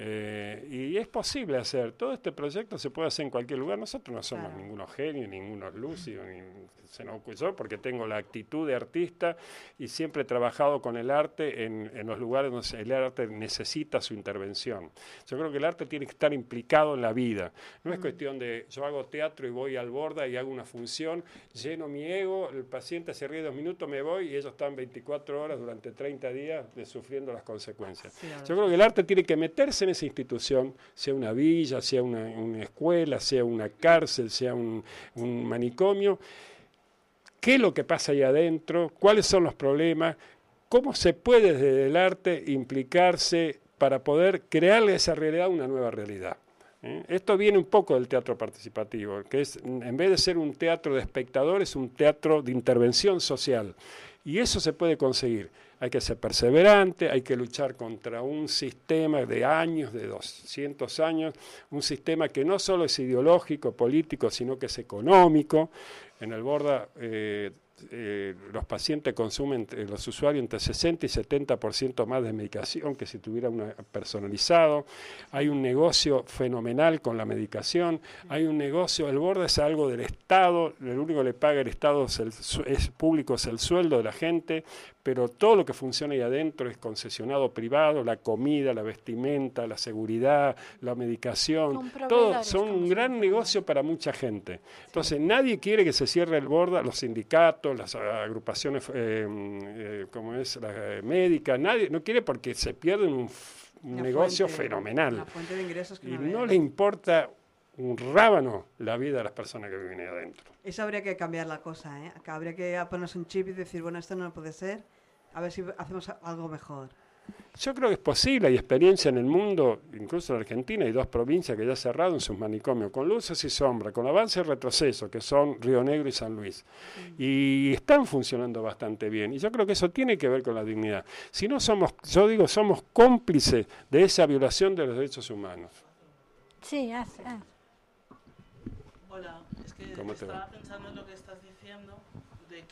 y es posible hacer, todo este proyecto se puede hacer en cualquier lugar, nosotros no somos ningunos genios, ningunos lúcidos, se nos ocurrió porque tengo la actitud de artista y siempre he trabajado con el arte en los lugares donde el arte necesita su intervención. Yo creo que el arte tiene que estar implicado en la vida. No es cuestión de yo hago teatro y voy al Borda y hago una función, lleno mi ego, el paciente se ríe 2 minutos, me voy y ellos están 24 horas durante 30 días sufriendo las consecuencias. Sí, yo creo que el arte tiene que meterse en esa institución, sea una villa, sea una escuela, sea una cárcel, sea un manicomio. ¿Qué es lo que pasa ahí adentro? ¿Cuáles son los problemas? ¿Cómo se puede desde el arte implicarse para poder crearle a esa realidad una nueva realidad? Esto viene un poco del teatro participativo, que es, en vez de ser un teatro de espectadores, un teatro de intervención social. Y eso se puede conseguir. Hay que ser perseverante, hay que luchar contra un sistema de años, de 200 años, un sistema que no solo es ideológico, político, sino que es económico. En el Borda los pacientes consumen, los usuarios, entre 60 y 70% más de medicación que si tuviera una personalizado. Hay un negocio fenomenal con la medicación. Hay un negocio, el borde es algo del Estado, lo único que le paga el Estado es público, es el sueldo de la gente, pero todo lo que funciona ahí adentro es concesionado privado, la comida, la vestimenta, la seguridad, la medicación, todo son un gran negocio para mucha gente. Entonces nadie quiere que se cierre el Borda, los sindicatos, las agrupaciones como es la médica, nadie no quiere porque se pierde un negocio fenomenal. La fuente de ingresos que y no le importa un rábano la vida de las personas que viven ahí adentro. Eso habría que cambiar la cosa, ¿eh? Acá habría que ponerse un chip y decir, bueno, esto no puede ser, a ver si hacemos algo mejor. Yo creo que es posible, hay experiencia en el mundo, incluso en Argentina hay 2 provincias que ya cerraron sus manicomios, con luces y sombras, con avance y retroceso, que son Río Negro y San Luis. Y están funcionando bastante bien. Y yo creo que eso tiene que ver con la dignidad. Si no somos, yo digo, somos cómplices de esa violación de los derechos humanos. Sí, Hola, es que estaba pensando en lo que estás diciendo, de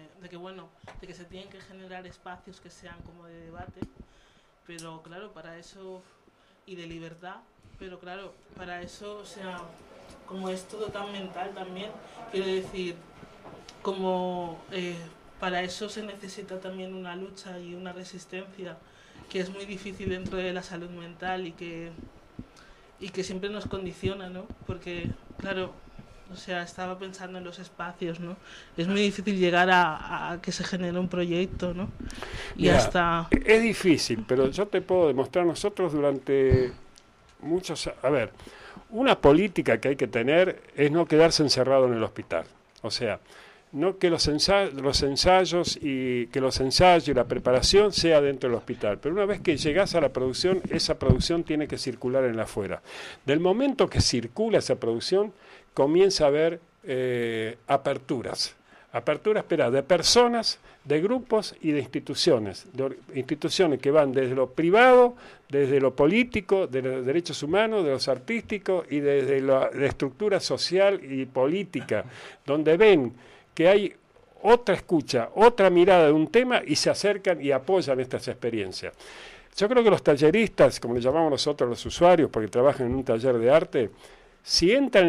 que se tienen que generar espacios que sean como de debate, pero claro, para eso, y de libertad, pero claro, para eso, o sea, como es todo tan mental también, quiero decir, como para eso se necesita también una lucha y una resistencia, que es muy difícil dentro de la salud mental y que siempre nos condiciona, ¿no? Porque, claro, o sea, estaba pensando en los espacios, ¿no? Es muy difícil llegar a que se genere un proyecto, ¿no? Y Mira, hasta... Es difícil, pero yo te puedo demostrar nosotros durante muchos... A ver, una política que hay que tener es no quedarse encerrado en el hospital. O sea, no que los ensayos y la preparación sea dentro del hospital, pero una vez que llegas a la producción, esa producción tiene que circular en la afuera. Del momento que circula esa producción, comienza a haber aperturas de personas, de grupos y de instituciones que van desde lo privado, desde lo político, de los derechos humanos, de los artísticos y desde la estructura social y política, donde ven que hay otra escucha, otra mirada de un tema y se acercan y apoyan estas experiencias. Yo creo que los talleristas, como le llamamos nosotros los usuarios, porque trabajan en un taller de arte, si entran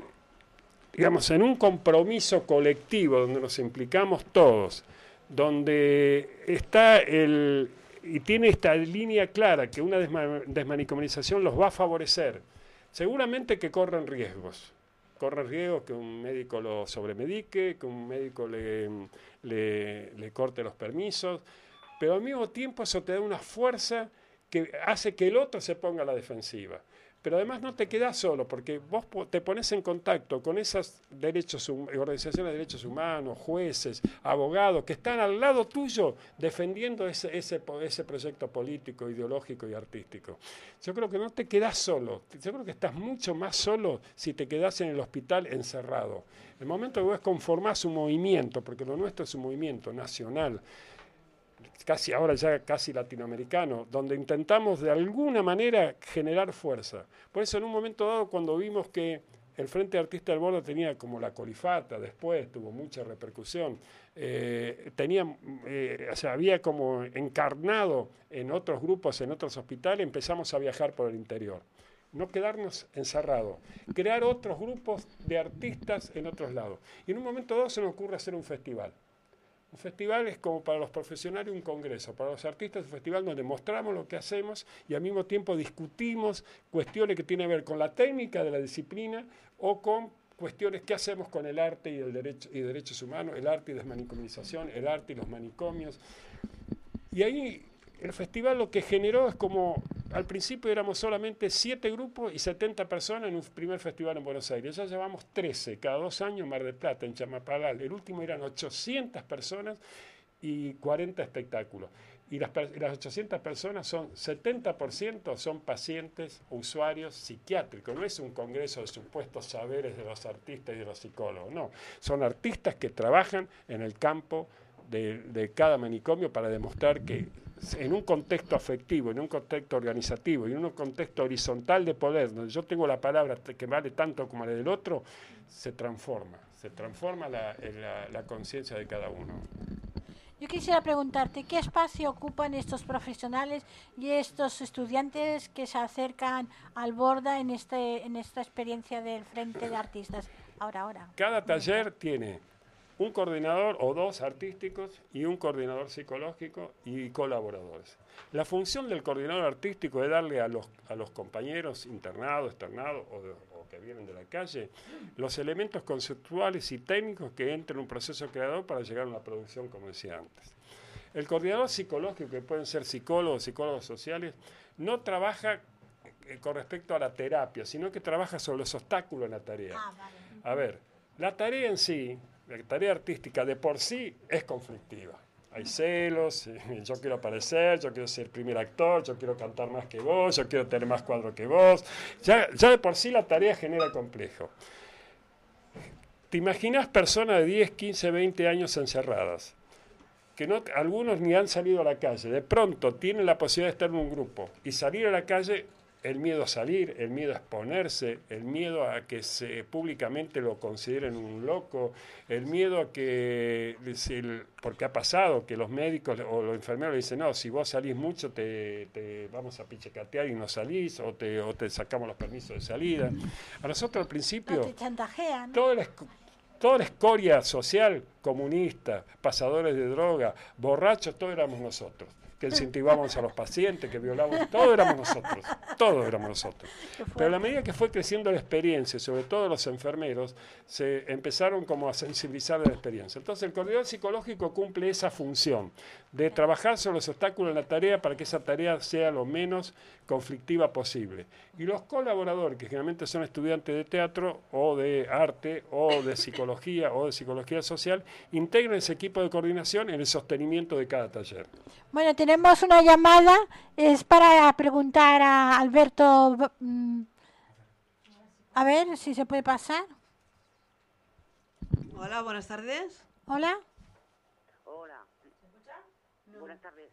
en un compromiso colectivo donde nos implicamos todos, donde está y tiene esta línea clara que una desmanicomialización los va a favorecer, seguramente que corren riesgos que un médico lo sobremedique, que un médico le corte los permisos, pero al mismo tiempo eso te da una fuerza que hace que el otro se ponga a la defensiva. Pero además no te quedás solo, porque vos te pones en contacto con esas organizaciones de derechos humanos, jueces, abogados, que están al lado tuyo defendiendo ese proyecto político, ideológico y artístico. Yo creo que no te quedás solo, yo creo que estás mucho más solo si te quedás en el hospital encerrado. El momento que vos conformás un movimiento, porque lo nuestro es un movimiento nacional, casi latinoamericano, donde intentamos de alguna manera generar fuerza. Por eso en un momento dado, cuando vimos que el Frente de Artistas del Borda tenía como la colifata, después tuvo mucha repercusión, había como encarnado en otros grupos, en otros hospitales, empezamos a viajar por el interior. No quedarnos encerrados, crear otros grupos de artistas en otros lados. Y en un momento dado se nos ocurre hacer un festival. Un festival es como para los profesionales un congreso, para los artistas un festival donde mostramos lo que hacemos y al mismo tiempo discutimos cuestiones que tienen que ver con la técnica de la disciplina o con cuestiones que hacemos con el arte y derechos humanos, el arte y desmanicomialización, el arte y los manicomios. Y ahí el festival lo que generó es como, al principio éramos solamente 7 grupos y 70 personas en un primer festival en Buenos Aires. Ya llevamos 13, cada 2 años en Mar del Plata, en Chamapalal. El último eran 800 personas y 40 espectáculos. Y las 800 personas 70% son pacientes o usuarios psiquiátricos. No es un congreso de supuestos saberes de los artistas y de los psicólogos, no. Son artistas que trabajan en el campo de cada manicomio para demostrar que en un contexto afectivo, en un contexto organizativo y en un contexto horizontal de poder, donde yo tengo la palabra que vale tanto como la del otro, se transforma la conciencia de cada uno. Yo quisiera preguntarte, ¿qué espacio ocupan estos profesionales y estos estudiantes que se acercan al Borda en esta experiencia del Frente de Artistas? Ahora. Cada taller tiene un coordinador o dos artísticos y un coordinador psicológico y colaboradores. La función del coordinador artístico es darle a los compañeros internados, externados o que vienen de la calle los elementos conceptuales y técnicos que entran en un proceso creador para llegar a una producción, como decía antes. El coordinador psicológico, que pueden ser psicólogos sociales, no trabaja con respecto a la terapia, sino que trabaja sobre los obstáculos en la tarea. A ver, la tarea en sí, la tarea artística de por sí es conflictiva. Hay celos, yo quiero aparecer, yo quiero ser el primer actor, yo quiero cantar más que vos, yo quiero tener más cuadros que vos. Ya de por sí la tarea genera complejo. ¿Te imaginas personas de 10, 15, 20 años encerradas? Que algunos ni han salido a la calle. De pronto tienen la posibilidad de estar en un grupo y salir a la calle. El miedo a salir, el miedo a exponerse, el miedo a que públicamente lo consideren un loco, el miedo a que, porque ha pasado que los médicos o los enfermeros le dicen, no, si vos salís mucho te vamos a pichecatear y no salís, o te sacamos los permisos de salida. A nosotros al principio, te chantajean. toda la escoria social, comunista, pasadores de droga, borrachos, todos éramos nosotros. Que incentivamos a los pacientes, que violamos, todos éramos nosotros. Pero a la medida que fue creciendo la experiencia, sobre todo los enfermeros, se empezaron como a sensibilizar de la experiencia. Entonces el coordinador psicológico cumple esa función de trabajar sobre los obstáculos en la tarea para que esa tarea sea lo menos conflictiva posible. Y los colaboradores, que generalmente son estudiantes de teatro o de arte o de psicología social, integran ese equipo de coordinación en el sostenimiento de cada taller. Bueno, tenemos una llamada, es para preguntar a Alberto, a ver si se puede pasar. Hola, buenas tardes. Hola. Hola. Buenas tardes.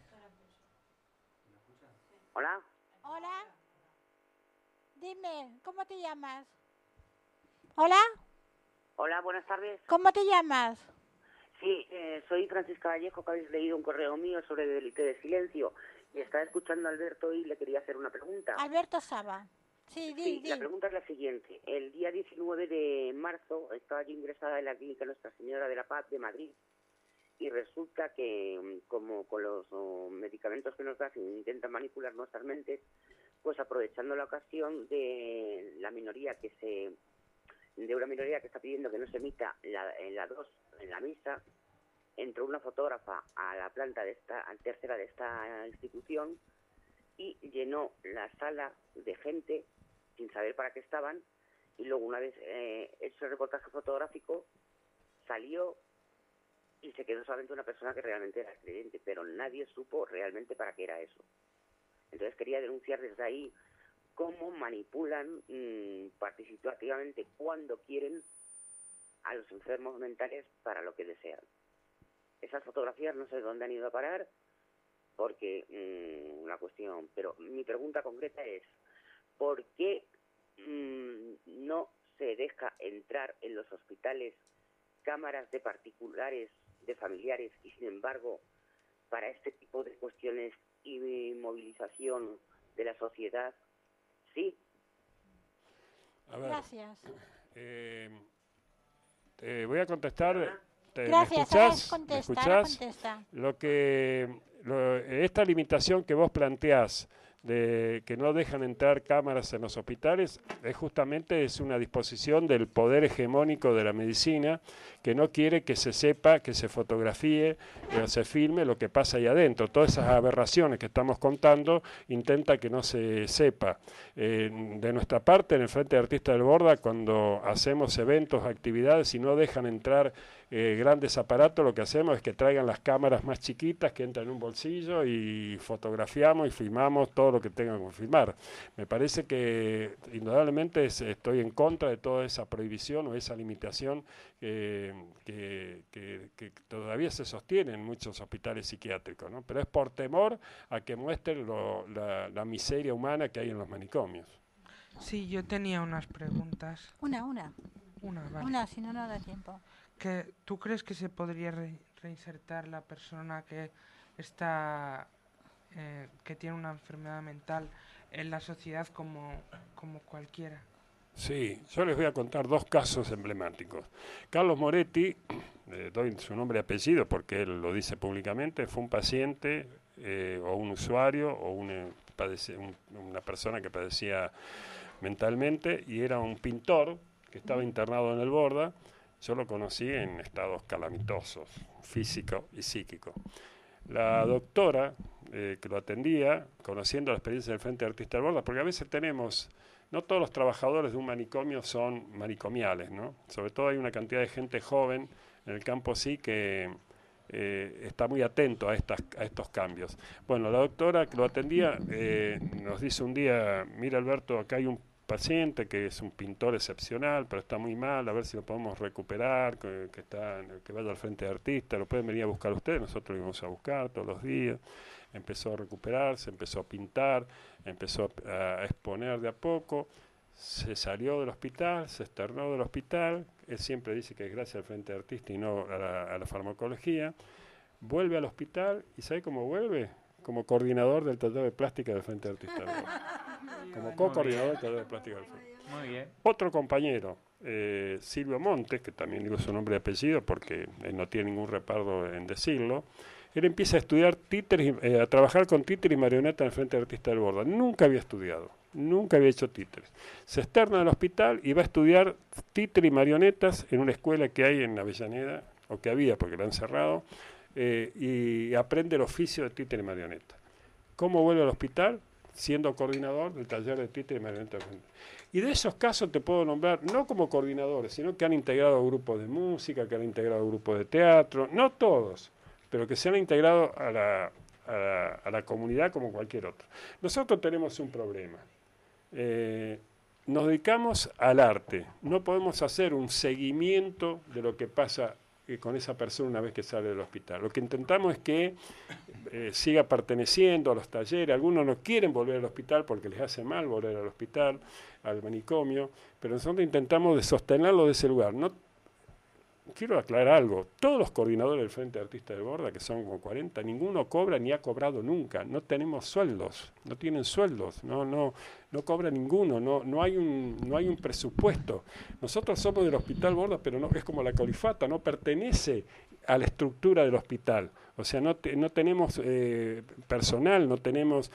Hola. Hola. Dime, ¿cómo te llamas? Hola. Hola, buenas tardes. ¿Cómo te llamas? Sí, soy Francisca Vallejo, que habéis leído un correo mío sobre el delito de silencio. Y estaba escuchando a Alberto y le quería hacer una pregunta. Alberto Saba. Sí, la pregunta es la siguiente. El día 19 de marzo estaba yo ingresada en la clínica Nuestra Señora de la Paz de Madrid. Y resulta que, como con los medicamentos que nos dan intentan manipular nuestras mentes, pues aprovechando la ocasión de una minoría que está pidiendo que no se emita en la misa, entró una fotógrafa a la tercera de esta institución y llenó la sala de gente sin saber para qué estaban, y luego, una vez hecho el reportaje fotográfico, salió y se quedó solamente una persona que realmente era creyente, pero nadie supo realmente para qué era eso. Entonces quería denunciar desde ahí cómo manipulan participativamente, cuando quieren, a los enfermos mentales para lo que desean. Esas fotografías no sé dónde han ido a parar, porque una cuestión, pero mi pregunta concreta es, ¿por qué no se deja entrar en los hospitales cámaras de particulares, de familiares, y sin embargo, para este tipo de cuestiones y movilización de la sociedad, sí? A ver, gracias. Te voy a contestar. Gracias, ¿Me escuchás? Contesta. Esta limitación que vos planteás de que no dejan entrar cámaras en los hospitales es una disposición del poder hegemónico de la medicina, que no quiere que se sepa, que se fotografíe o se filme lo que pasa ahí adentro. Todas esas aberraciones que estamos contando intenta que no se sepa. De nuestra parte, en el Frente de Artistas del Borda, cuando hacemos eventos, actividades y no dejan entrar grandes aparatos, lo que hacemos es que traigan las cámaras más chiquitas que entran en un bolsillo y fotografiamos y filmamos todo lo que tengan que firmar. Me parece que indudablemente estoy en contra de toda esa prohibición o esa limitación que todavía se sostiene en muchos hospitales psiquiátricos, ¿no? Pero es por temor a que muestren la miseria humana que hay en los manicomios. Sí, yo tenía unas preguntas. Una, vale. si no, no da tiempo. ¿Tú crees que se podría reinsertar la persona que está que tiene una enfermedad mental en la sociedad como cualquiera? Sí, yo les voy a contar 2 casos emblemáticos. Carlos Moretti, doy su nombre y apellido porque él lo dice públicamente, fue un paciente o un usuario o una persona que padecía mentalmente y era un pintor que estaba internado en el Borda. Yo lo conocí en estados calamitosos, físico y psíquico. La doctora que lo atendía, conociendo la experiencia del Frente de Artistas del Borda, porque a veces no todos los trabajadores de un manicomio son manicomiales, ¿no? Sobre todo hay una cantidad de gente joven en el campo sí que está muy atento a estos cambios. Bueno, la doctora que lo atendía nos dice un día, mira Alberto, acá hay un paciente que es un pintor excepcional, pero está muy mal, a ver si lo podemos recuperar, que vaya al Frente de Artistas, lo pueden venir a buscar ustedes, nosotros lo íbamos a buscar todos los días. Empezó a recuperarse, empezó a pintar, empezó a exponer de a poco, se salió del hospital, se externó del hospital, él siempre dice que es gracias al Frente de Artistas y no a la farmacología, vuelve al hospital y ¿sabe cómo vuelve? Como coordinador del taller de plástica del Frente de Artistas. Como co-coordinador del taller de plástica del Frente. Muy bien. Otro compañero, Silvio Montes, que también digo su nombre y apellido porque él no tiene ningún reparo en decirlo, él empieza a estudiar títeres, a trabajar con títeres y marionetas en el Frente de Artistas del Borda. Nunca había estudiado, nunca había hecho títeres. Se externa del hospital y va a estudiar títeres y marionetas en una escuela que hay en Avellaneda, o que había porque la han cerrado, y aprende el oficio de títere y marioneta. ¿Cómo vuelve al hospital? Siendo coordinador del taller de títere y marioneta. Y de esos casos te puedo nombrar, no como coordinadores, sino que han integrado grupos de música, que han integrado grupos de teatro, no todos, pero que se han integrado a la comunidad como cualquier otro. Nosotros tenemos un problema. Nos dedicamos al arte. No podemos hacer un seguimiento de lo que pasa con esa persona una vez que sale del hospital. Lo que intentamos es que siga perteneciendo a los talleres. Algunos no quieren volver al hospital porque les hace mal volver al hospital, al manicomio, pero nosotros intentamos de sostenerlo de ese lugar. No quiero aclarar algo, todos los coordinadores del Frente de Artistas del Borda, que son como 40, ninguno cobra ni ha cobrado nunca, no tenemos sueldos, no tienen sueldos, no cobra ninguno, no hay un presupuesto. Nosotros somos del Hospital Borda, pero no es como la Colifata, no pertenece a la estructura del hospital. O sea, no tenemos personal, no tenemos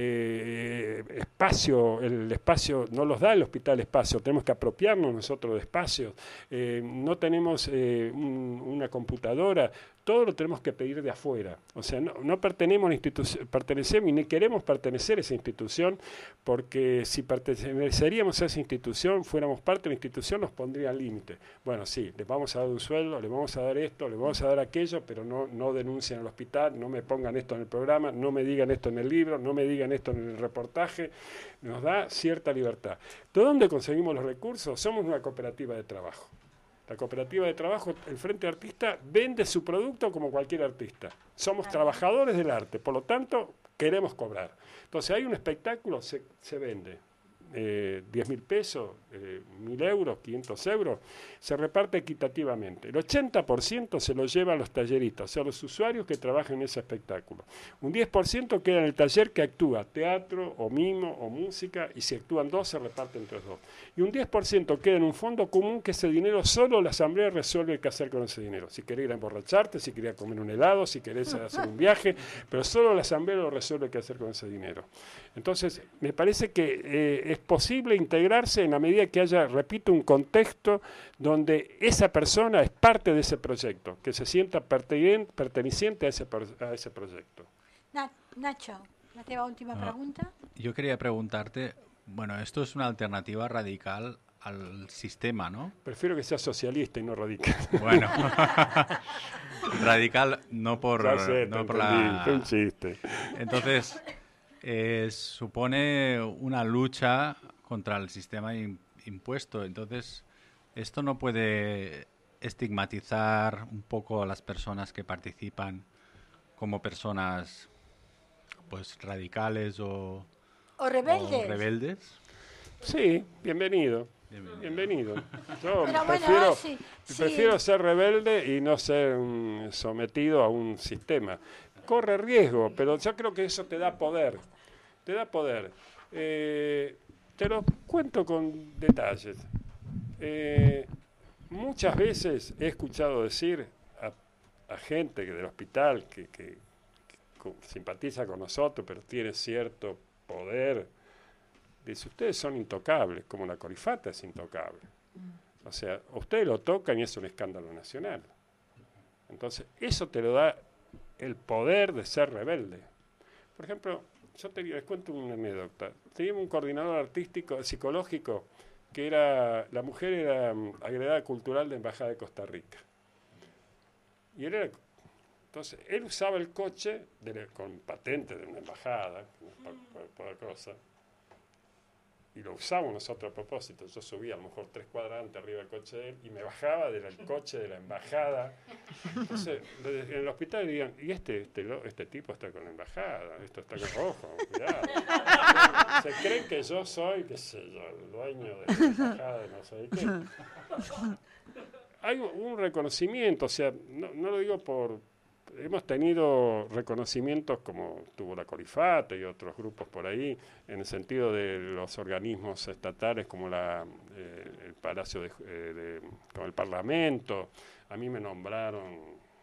espacio, el espacio no los da el hospital espacio, tenemos que apropiarnos nosotros de espacios, no tenemos una computadora, todo lo tenemos que pedir de afuera. O sea, no pertenecemos a la institución, pertenecemos y ni queremos pertenecer a esa institución, porque si perteneceríamos a esa institución, fuéramos parte de la institución, nos pondría límite. Bueno, sí, les vamos a dar un sueldo, les vamos a dar esto, les vamos a dar aquello, pero no denuncien al hospital, no me pongan esto en el programa, no me digan esto en el libro, no me digan esto en el reportaje. Nos da cierta libertad. ¿De dónde conseguimos los recursos? Somos una cooperativa de trabajo. La cooperativa de trabajo, el Frente Artista, vende su producto como cualquier artista. Somos trabajadores del arte, por lo tanto, queremos cobrar. Entonces, hay un espectáculo, se vende. 10.000 pesos, 1.000 euros, 500 euros, se reparte equitativamente. El 80% se lo llevan los talleristas, o sea, los usuarios que trabajan en ese espectáculo. Un 10% queda en el taller que actúa teatro, o mimo, o música, y si actúan dos, se reparte entre los dos. Y un 10% queda en un fondo común que ese dinero solo la asamblea resuelve qué hacer con ese dinero. Si querés ir a emborracharte, si querés comer un helado, si querés hacer un viaje, pero solo la asamblea lo resuelve qué hacer con ese dinero. Entonces, me parece que es posible integrarse en la medida que haya, repito, un contexto donde esa persona es parte de ese proyecto, que se sienta perteneciente a ese proyecto. Nacho, la teva última pregunta. Yo quería preguntarte, bueno, esto es una alternativa radical al sistema, ¿no? Prefiero que sea socialista y no radical. Bueno, radical no por, ya sé, no por la... Fue un chiste. Entonces, supone una lucha contra el sistema impuesto. Entonces, esto no puede estigmatizar un poco a las personas que participan como personas pues radicales o rebeldes. Sí, bienvenido. Bienvenido. Yo Pero prefiero, sí. prefiero ser rebelde y no ser sometido a un sistema. Corre riesgo, pero yo creo que eso te da poder. Te da poder. Te lo cuento con detalles. Muchas veces he escuchado decir a gente del hospital que simpatiza con nosotros, pero tiene cierto poder, dice, ustedes son intocables, como la Corifata es intocable. O sea, ustedes lo tocan y es un escándalo nacional. Entonces, eso te lo da el poder de ser rebelde. Por ejemplo, les cuento una anécdota. Teníamos un coordinador artístico, psicológico, que la mujer era agregada cultural de Embajada de Costa Rica. Y entonces, él usaba el coche con patente de una embajada, por cosa, y lo usamos nosotros a propósito. Yo subía a lo mejor 3 cuadras antes arriba del coche de él y me bajaba del coche de la embajada. Entonces, en el hospital dirían, y este tipo está con la embajada, esto está con rojo, cuidado. Se creen que yo soy, qué sé yo, el dueño de la embajada de no sé qué. Hay un reconocimiento, o sea, no lo digo por... Hemos tenido reconocimientos como tuvo la Corifata y otros grupos por ahí, en el sentido de los organismos estatales como el Palacio como el Parlamento. A mí me nombraron,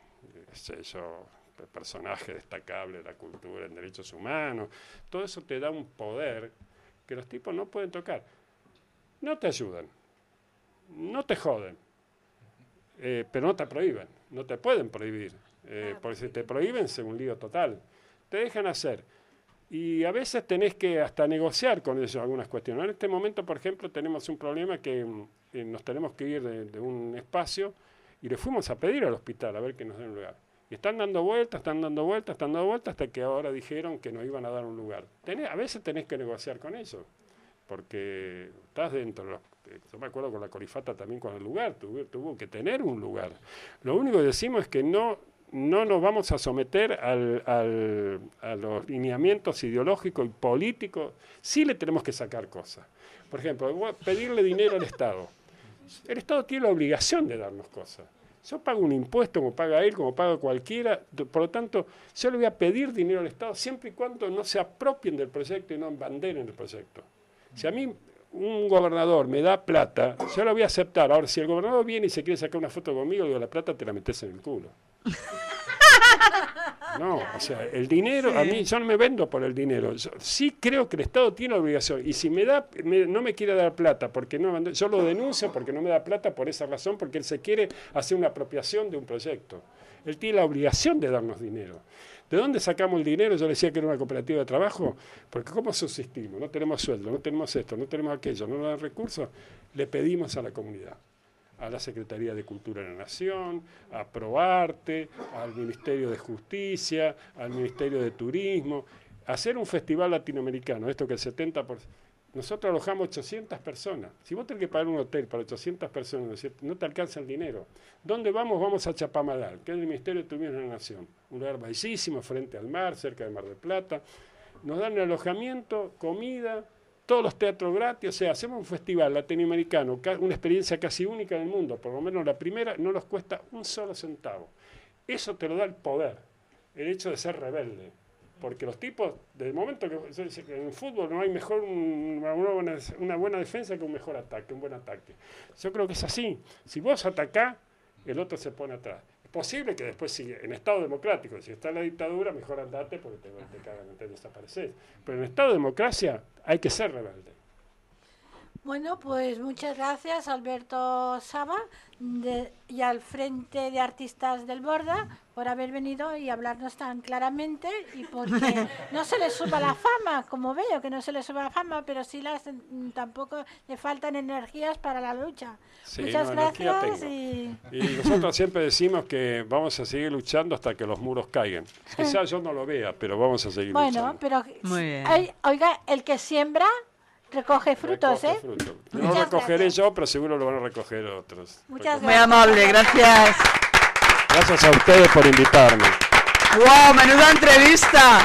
personaje destacable de la cultura en derechos humanos. Todo eso te da un poder que los tipos no pueden tocar. No te ayudan, no te joden, pero no te prohíben, no te pueden prohibir. Porque si te prohíben es un lío total. Te dejan hacer. Y a veces tenés que hasta negociar con ellos algunas cuestiones. En este momento, por ejemplo, tenemos un problema que nos tenemos que ir de un espacio y le fuimos a pedir al hospital a ver que nos den un lugar. Y están dando vueltas, hasta que ahora dijeron que nos iban a dar un lugar. A veces tenés que negociar con ellos, porque estás dentro. Yo me acuerdo con la Corifata también con el lugar, tuvo que tener un lugar. Lo único que decimos es que no nos vamos a someter a los lineamientos ideológicos y políticos. Sí le tenemos que sacar cosas. Por ejemplo, pedirle dinero al Estado. El Estado tiene la obligación de darnos cosas. Yo pago un impuesto como paga él, como paga cualquiera. Por lo tanto, yo le voy a pedir dinero al Estado siempre y cuando no se apropien del proyecto y no embanderen el proyecto. Si a mí un gobernador me da plata, yo la voy a aceptar. Ahora, si el gobernador viene y se quiere sacar una foto conmigo, le digo, la plata te la metes en el culo. No, o sea, el dinero, sí. A mí, yo no me vendo por el dinero. Yo sí creo que el Estado tiene obligación. Y si no me quiere dar plata, porque yo lo denuncio porque no me da plata por esa razón, porque él se quiere hacer una apropiación de un proyecto. Él tiene la obligación de darnos dinero. ¿De dónde sacamos el dinero? Yo le decía que era una cooperativa de trabajo, porque ¿cómo subsistimos? No tenemos sueldo, no tenemos esto, no tenemos aquello, no nos dan recursos. Le pedimos a la comunidad, a la Secretaría de Cultura de la Nación, a ProArte, al Ministerio de Justicia, al Ministerio de Turismo, hacer un festival latinoamericano, esto que el 70%... Nosotros alojamos 800 personas. Si vos tenés que pagar un hotel para 800 personas, no te alcanza el dinero. ¿Dónde vamos? Vamos a Chapamalal, que es el Ministerio de Turismo de la Nación. Un lugar bellísimo, frente al mar, cerca de Mar del Plata. Nos dan alojamiento, comida, todos los teatros gratis. O sea, hacemos un festival latinoamericano, una experiencia casi única en el mundo. Por lo menos la primera no nos cuesta un solo centavo. Eso te lo da el poder, el hecho de ser rebelde. Porque los tipos, desde el momento que en el fútbol no hay mejor una buena defensa que un mejor ataque, un buen ataque. Yo creo que es así. Si vos atacás, el otro se pone atrás. Es posible que después, si en Estado democrático, si está en la dictadura, mejor andate porque te cagan, te desapareces. Pero en Estado de democracia hay que ser rebelde. Bueno, pues muchas gracias Alberto Saba y al Frente de Artistas del Borda por haber venido y hablarnos tan claramente y porque no se le suba la fama, como veo que no se le suba la fama, pero sí tampoco le faltan energías para la lucha. Sí, muchas gracias y nosotros siempre decimos que vamos a seguir luchando hasta que los muros caigan. Quizás yo no lo vea, pero vamos a seguir luchando. Bueno, pero Muy bien. Oiga, el que siembra recoge frutos, Recoge frutos. No lo recogeré yo, pero seguro lo van a recoger otros. Muchas Muy amable, gracias. Gracias a ustedes por invitarme. ¡Wow! ¡Menuda entrevista!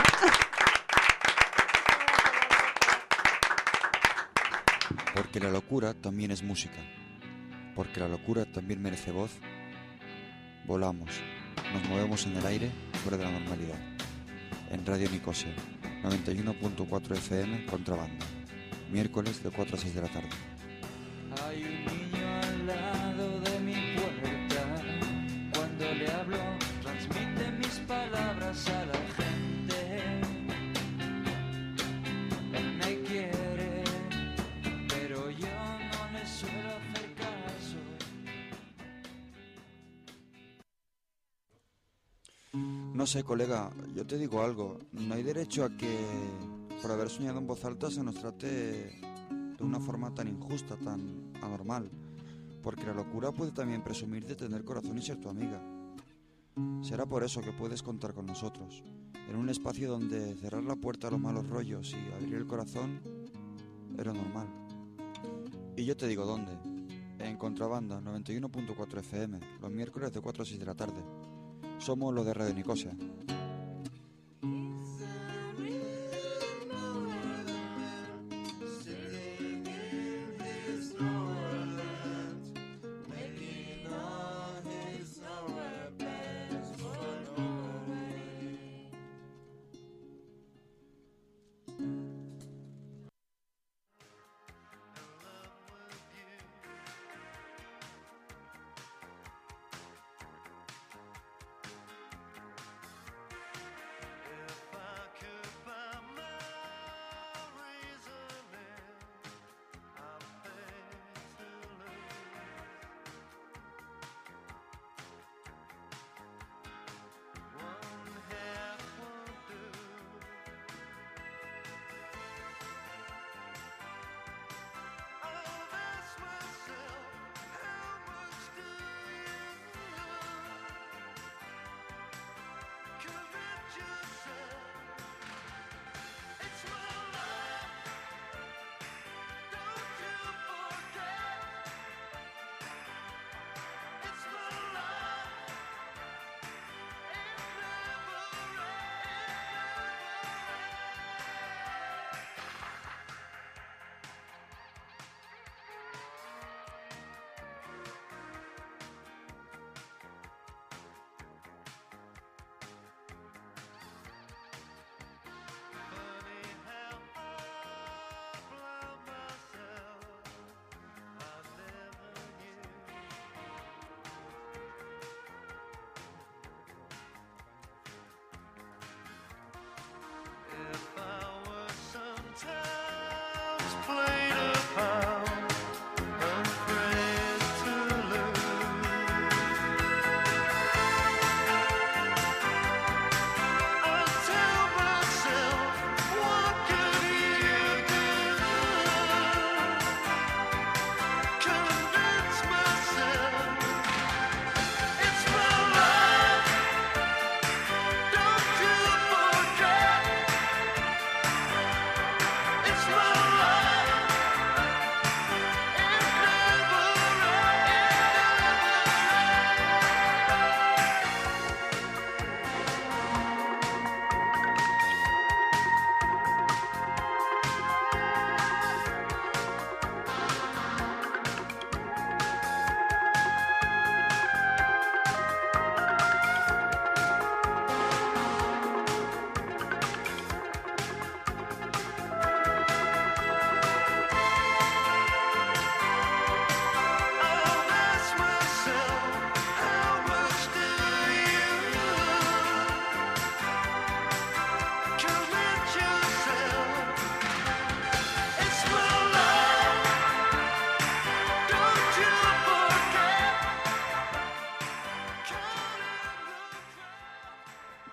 Porque la locura también es música. Porque la locura también merece voz. Volamos, nos movemos en el aire fuera de la normalidad. En Radio Nicosia, 91.4 FM, Contrabanda. Miércoles de 4 a 6 de la tarde. Hay un niño al lado de mi puerta. Cuando le hablo, transmite mis palabras a la gente. Él me quiere, pero yo no le suelo hacer caso. No sé, colega, yo te digo algo. No hay derecho a que, por haber soñado en voz alta, se nos trate de una forma tan injusta, tan anormal. Porque la locura puede también presumir de tener corazón y ser tu amiga. Será por eso que puedes contar con nosotros, en un espacio donde cerrar la puerta a los malos rollos y abrir el corazón es lo normal. Y yo te digo dónde. En Contrabanda, 91.4 FM, los miércoles de 4 a 6 de la tarde. Somos los de Radio Nicosia.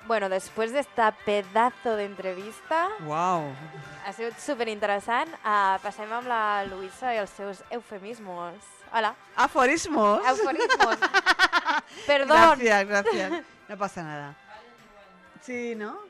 Bueno, després d'esta pedazo d'entrevista... Uau! Ha sigut superinteressant. Passem amb la Luisa i els seus eufemismos. Hola. ¿Aforismos? Eufemismos. Perdón. Gracias. No pasa nada. Sí, ¿no?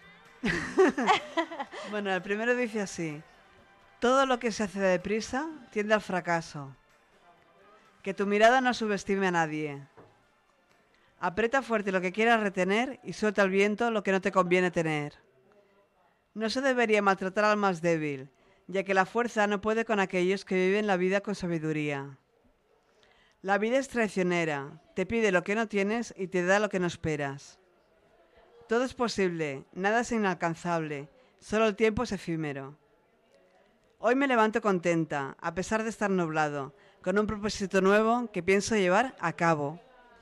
Bueno, el primero dice así. Todo lo que se hace deprisa tiende al fracaso. Que tu mirada no subestime a nadie. Aprieta fuerte lo que quieras retener y suelta al viento lo que no te conviene tener. No se debería maltratar al más débil, ya que la fuerza no puede con aquellos que viven la vida con sabiduría. La vida es traicionera, te pide lo que no tienes y te da lo que no esperas. Todo es posible, nada es inalcanzable, solo el tiempo es efímero. Hoy me levanto contenta, a pesar de estar nublado, con un propósito nuevo que pienso llevar a cabo.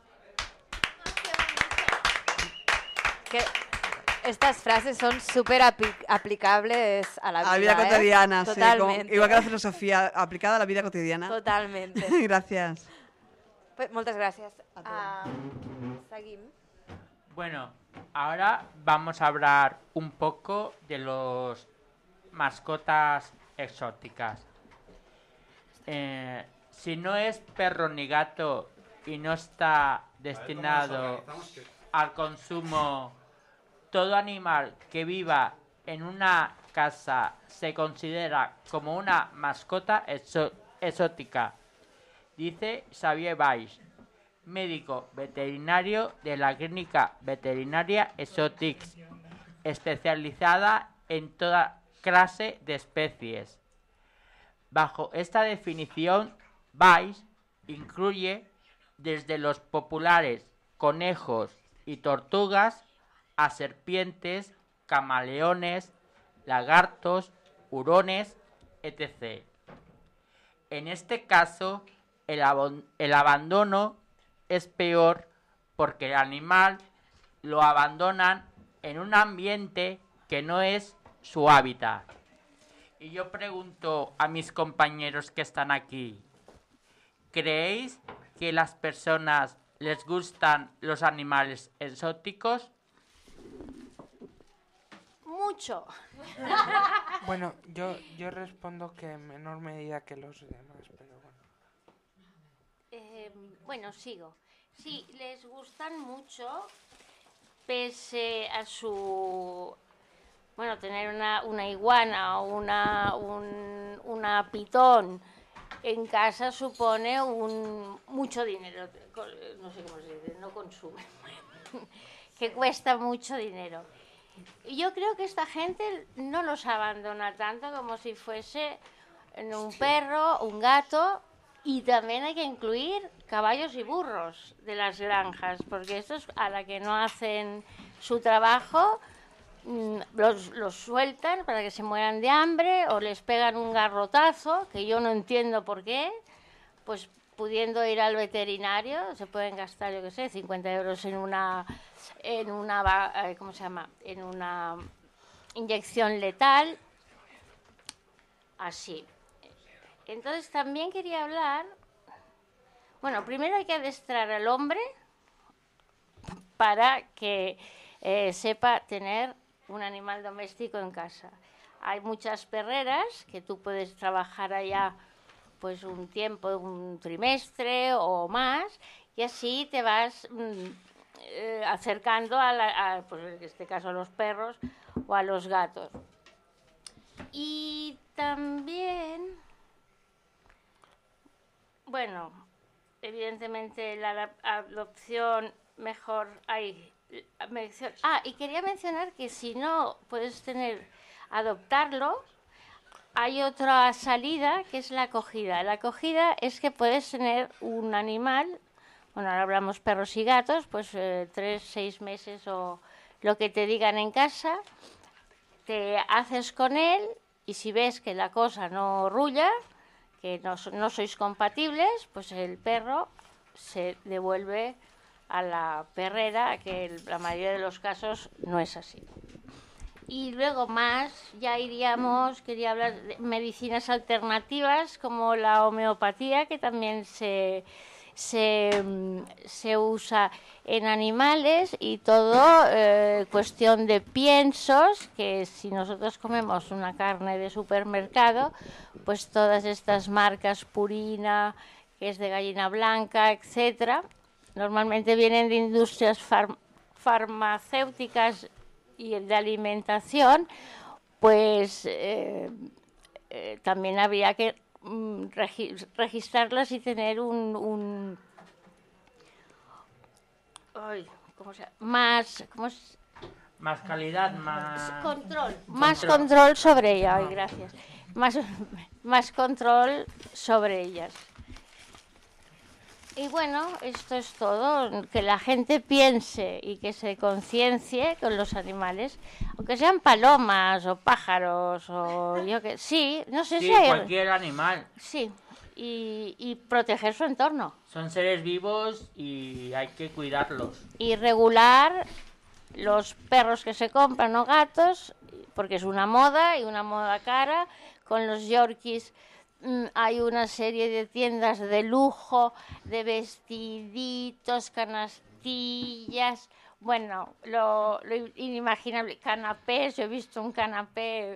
Que estas frases son súper aplicables a la vida. A la vida cotidiana, sí. Totalmente. Igual que la filosofía aplicada a la vida cotidiana. Totalmente. Gracias. Pues, moltes gràcies. Seguim. Bueno, ahora vamos a hablar un poco de los mascotas exóticas. Si no es perro ni gato y no está destinado al consumo, todo animal que viva en una casa se considera como una mascota exótica, dice Xavier Valls, médico veterinario de la Clínica Veterinaria Exotics, especializada en toda clase de especies. Bajo esta definición, Valls incluye desde los populares conejos y tortugas a serpientes, camaleones, lagartos, hurones, etc. En este caso, el abandono es peor porque el animal lo abandonan en un ambiente que no es su hábitat. Y yo pregunto a mis compañeros que están aquí, ¿creéis que las personas les gustan los animales exóticos? Mucho. Bueno, yo respondo que en menor medida que los demás, pero bueno. Bueno, sigo. Sí, les gustan mucho, pese a su... Bueno, tener una iguana o una pitón en casa supone mucho dinero. No sé cómo se dice, no consume. Que cuesta mucho dinero. Y yo creo que esta gente no los abandona tanto como si fuese un perro, un gato, y también hay que incluir caballos y burros de las granjas, porque estos a la que no hacen su trabajo los sueltan para que se mueran de hambre o les pegan un garrotazo, que yo no entiendo por qué, pues pudiendo ir al veterinario se pueden gastar, yo qué sé, 50 euros en una ¿cómo se llama? En una inyección letal, así. Entonces también quería hablar, bueno, primero hay que adestrar al hombre para que sepa tener un animal doméstico en casa. Hay muchas perreras que tú puedes trabajar allá pues un tiempo, un trimestre o más, y así te vas acercando pues en este caso a los perros o a los gatos. Y también, bueno, evidentemente la adopción mejor hay... y quería mencionar que si no puedes adoptarlo, hay otra salida que es la acogida. La acogida es que puedes tener un animal, bueno, ahora hablamos perros y gatos, pues 3, 6 meses o lo que te digan en casa, te haces con él y si ves que la cosa no rulla, que no sois compatibles, pues el perro se devuelve a la perrera, que en la mayoría de los casos no es así. Y luego ya quería hablar de medicinas alternativas como la homeopatía, que también se se usa en animales y todo cuestión de piensos, que si nosotros comemos una carne de supermercado, pues todas estas marcas Purina, que es de gallina blanca, etcétera, normalmente vienen de industrias farmacéuticas y de alimentación, pues también habría que registrarlas y tener más calidad, más control sobre ella. Ay, gracias. Más control sobre ellas. Y bueno, esto es todo, que la gente piense y que se conciencie con los animales, aunque sean palomas o pájaros o yo que sí, no sé sí, si hay cualquier animal. Sí, y proteger su entorno. Son seres vivos y hay que cuidarlos. Y regular los perros que se compran o gatos, porque es una moda y una moda cara, con los yorkies. Hay una serie de tiendas de lujo, de vestiditos, canastillas, bueno, lo inimaginable, canapés. Yo he visto un canapé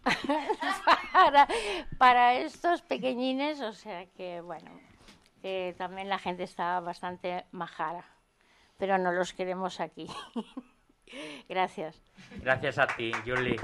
para estos pequeñines, o sea que, bueno, también la gente está bastante majara, pero no los queremos aquí. Gracias. Gracias a ti, Julie.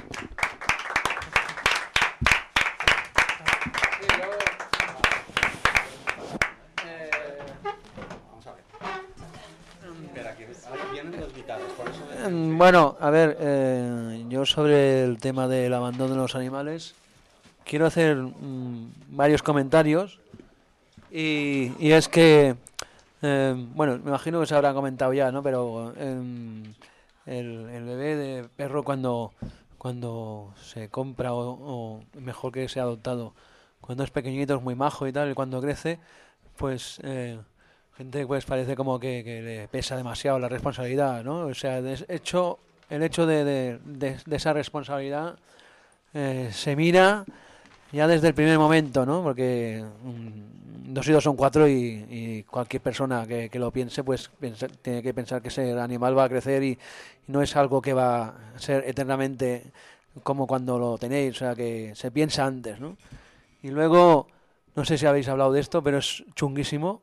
Bueno, a ver, yo sobre el tema del abandono de los animales quiero hacer varios comentarios y es que, bueno, me imagino que se habrá comentado ya, ¿no? Pero el bebé de perro cuando se compra o mejor que sea adoptado, cuando es pequeñito es muy majo y tal, y cuando crece, pues gente pues parece como que le pesa demasiado la responsabilidad, ¿no? O sea, el hecho de esa responsabilidad se mira ya desde el primer momento, ¿no? Porque 2 y 2 son 4 y cualquier persona que lo piense, pues tiene que pensar que ese animal va a crecer y no es algo que va a ser eternamente como cuando lo tenéis, o sea, que se piensa antes, ¿no? Y luego, no sé si habéis hablado de esto, pero es chunguísimo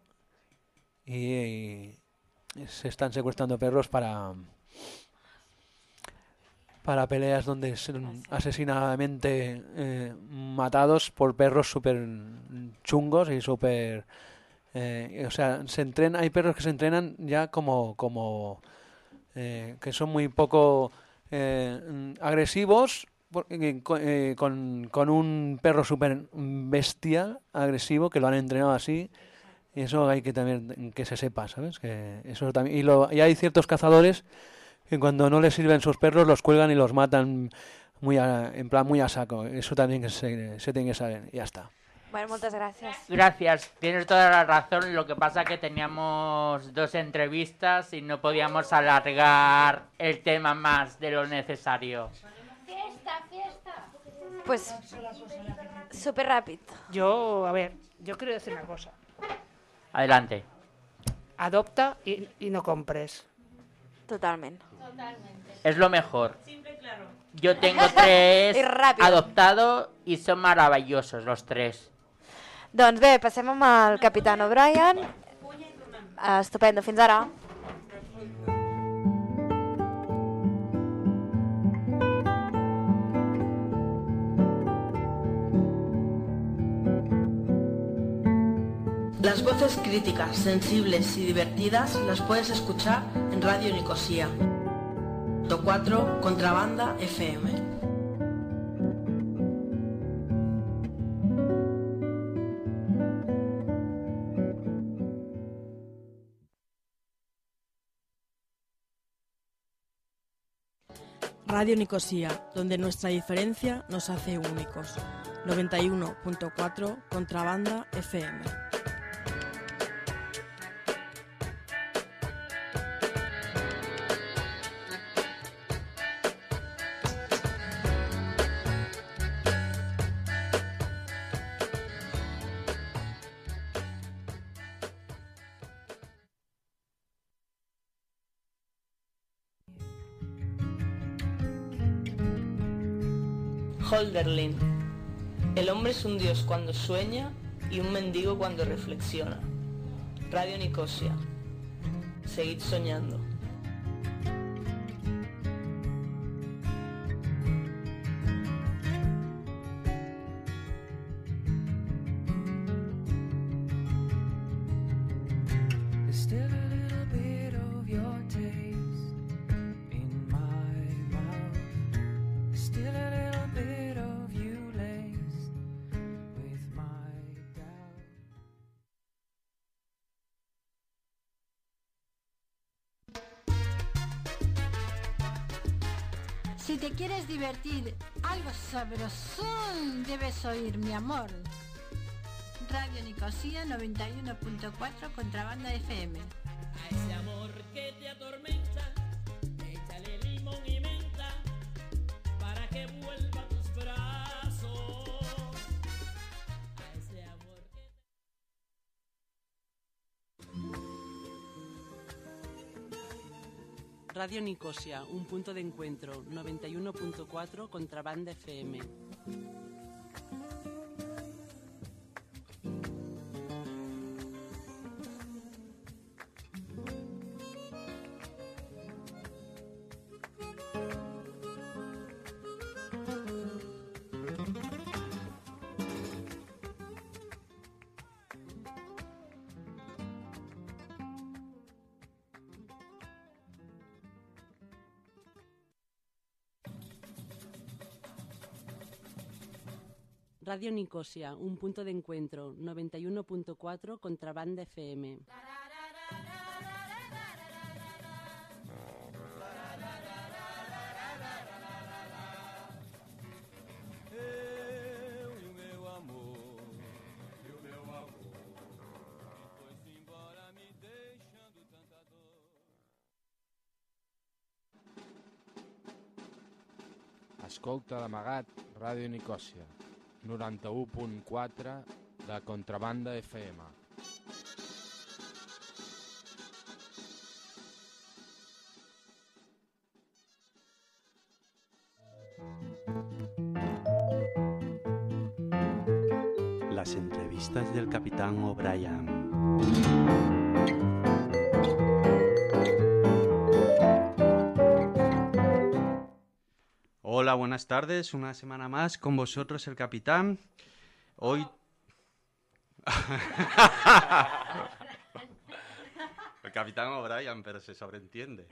y se están secuestrando perros para peleas donde son asesinadamente matados por perros súper chungos y súper... o sea, hay perros que se entrenan ya como que son muy poco agresivos, con un perro súper bestial, agresivo, que lo han entrenado así, y eso hay que también que se sepa, ¿sabes? Que eso también, y hay ciertos cazadores que cuando no les sirven sus perros los cuelgan y los matan en plan muy a saco. Eso también que se tiene que saber, y ya está. Bueno, muchas gracias. Gracias, tienes toda la razón. Lo que pasa es que teníamos 2 entrevistas y no podíamos alargar el tema más de lo necesario. Fiesta. Pues, súper rápido. Yo quiero decir una cosa. Adelante. Adopta y no compres. Totalmente. Es lo mejor. Yo tengo 3 adoptados y son maravillosos los 3. Doncs bé, passem amb el Capitán O'Brien. Estupendo, fins ara. Las voces críticas, sensibles y divertidas las puedes escuchar en Radio Nicosia. 4 Contrabanda FM. Radio Nicosia, donde nuestra diferencia nos hace únicos. 91.4 Contrabanda FM. Hölderlin. El hombre es un dios cuando sueña y un mendigo cuando reflexiona. Radio Nicosia. Seguid soñando. Si te quieres divertir, algo sabrosón debes oír, mi amor. Radio Nicosia 91.4 Contrabanda FM. A ese amor que te atormenta, échale limón y menta para que vuelva a tus brazos. A ese amor que Radio Nicosia, un punto de encuentro, 91.4 Contrabanda FM. Radio Nicosia, un punto de encuentro, 91.4 Contrabanda FM. Escolta l'amagat Ràdio Nicòsia, 91.4 de Contrabanda FM. Las entrevistas del Capitán O'Brien. Hola, buenas tardes. Una semana más con vosotros el Capitán. Hoy... El Capitán O'Brien, pero se sobreentiende.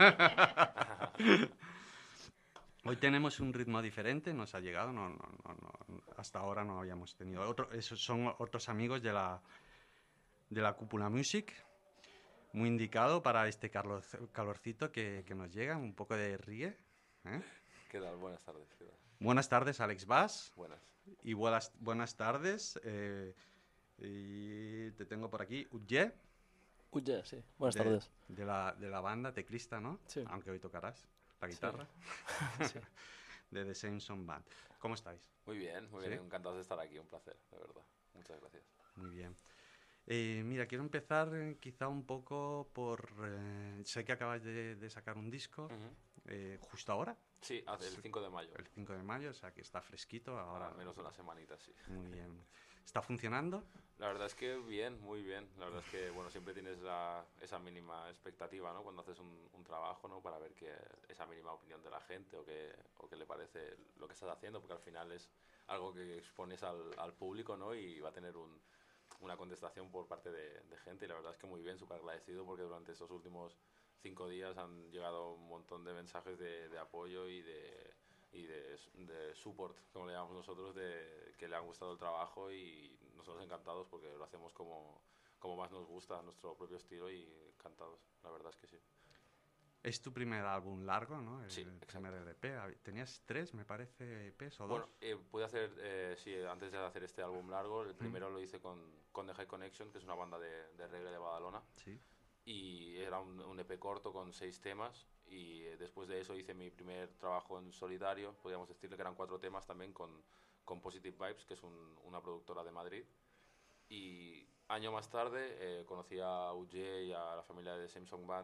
Hoy tenemos un ritmo diferente, nos ha llegado, no, hasta ahora no habíamos tenido. Esos son otros amigos de la Cúpula Music, muy indicado para este calorcito que nos llega, un poco de ríe. ¿Qué tal? Buenas tardes. ¿Qué tal? Buenas tardes, Alex Bass. Buenas. Y buenas tardes. Y te tengo por aquí, Utje. Utje, sí. Buenas tardes. De la banda, teclista, ¿no? Sí. Aunque hoy tocarás la guitarra. Sí. De The Samson Band. ¿Cómo estáis? Muy bien, ¿Sí? encantados de estar aquí, un placer, de verdad. Muchas gracias. Muy bien. Mira, quiero empezar quizá un poco por... sé que acabas de sacar un disco, justo ahora. Sí, el 5 de mayo. El 5 de mayo, o sea que está fresquito ahora. Al menos una semanita, sí. Muy bien. ¿Está funcionando? La verdad es que bien, muy bien. La verdad es que, bueno, siempre tienes esa mínima expectativa, ¿no? Cuando haces un trabajo, ¿no? Para ver esa mínima opinión de la gente o qué le parece lo que estás haciendo, porque al final es algo que expones al público, ¿no? Y va a tener una contestación por parte de gente, y la verdad es que muy bien, súper agradecido, porque durante estos últimos 5 días han llegado un montón de mensajes de apoyo y de support, como le llamamos nosotros, de que le han gustado el trabajo, y nosotros encantados porque lo hacemos como más nos gusta, nuestro propio estilo, y encantados, la verdad es que sí. Es tu primer álbum largo, ¿no? Sí, el primer LP. Tenías 3, me parece, EPs o 2. Bueno, pude hacer, sí, antes de hacer este álbum largo, el primero lo hice con The High Connection, que es una banda de reggae de Badalona. Sí. Y era un EP corto con 6 temas, y después de eso hice mi primer trabajo en solitario, podríamos decirle que eran 4 temas también con Positive Vibes, que es una productora de Madrid. Y año más tarde conocí a UJ y a la familia de Samson Band,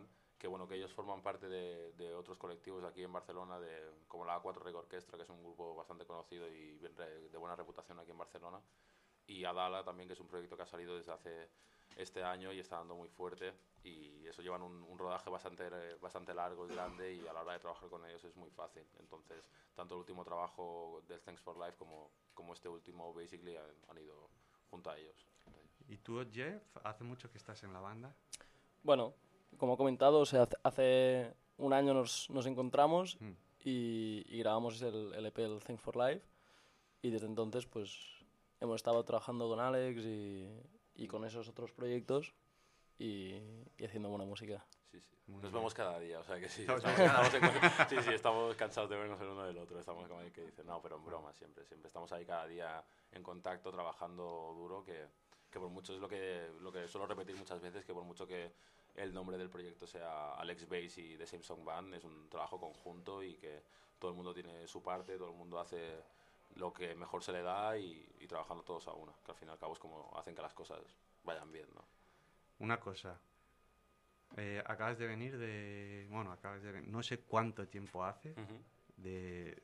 bueno, que ellos forman parte de otros colectivos aquí en Barcelona, como la A4 Reg Orquestra, que es un grupo bastante conocido y de buena reputación aquí en Barcelona, y Adala también, que es un proyecto que ha salido desde hace este año y está dando muy fuerte, y eso llevan un rodaje bastante largo y grande, y a la hora de trabajar con ellos es muy fácil. Entonces, tanto el último trabajo del Thanks for Life como este último, basically, han ido junto a ellos. ¿Y tú, Jeff, hace mucho que estás en la banda? Bueno, como he comentado, o sea, hace un año nos encontramos y grabamos el EP, el Thanks for Life, y desde entonces pues hemos estado trabajando con Alex y con esos otros proyectos y haciendo buena música. Sí. Nos vemos cada día, o sea que sí. Sí, Estamos cansados de vernos el uno del otro. Estamos como que dicen, no, pero en broma, siempre estamos ahí cada día en contacto, trabajando duro, que por mucho es lo que suelo repetir muchas veces, que por mucho que el nombre del proyecto sea Alex Bass y The Same Song Band, es un trabajo conjunto y que todo el mundo tiene su parte, todo el mundo hace lo que mejor se le da y trabajando todos a una, que al fin y al cabo es como hacen que las cosas vayan bien, ¿no? Una cosa, acabas de venir no sé cuánto tiempo hace, de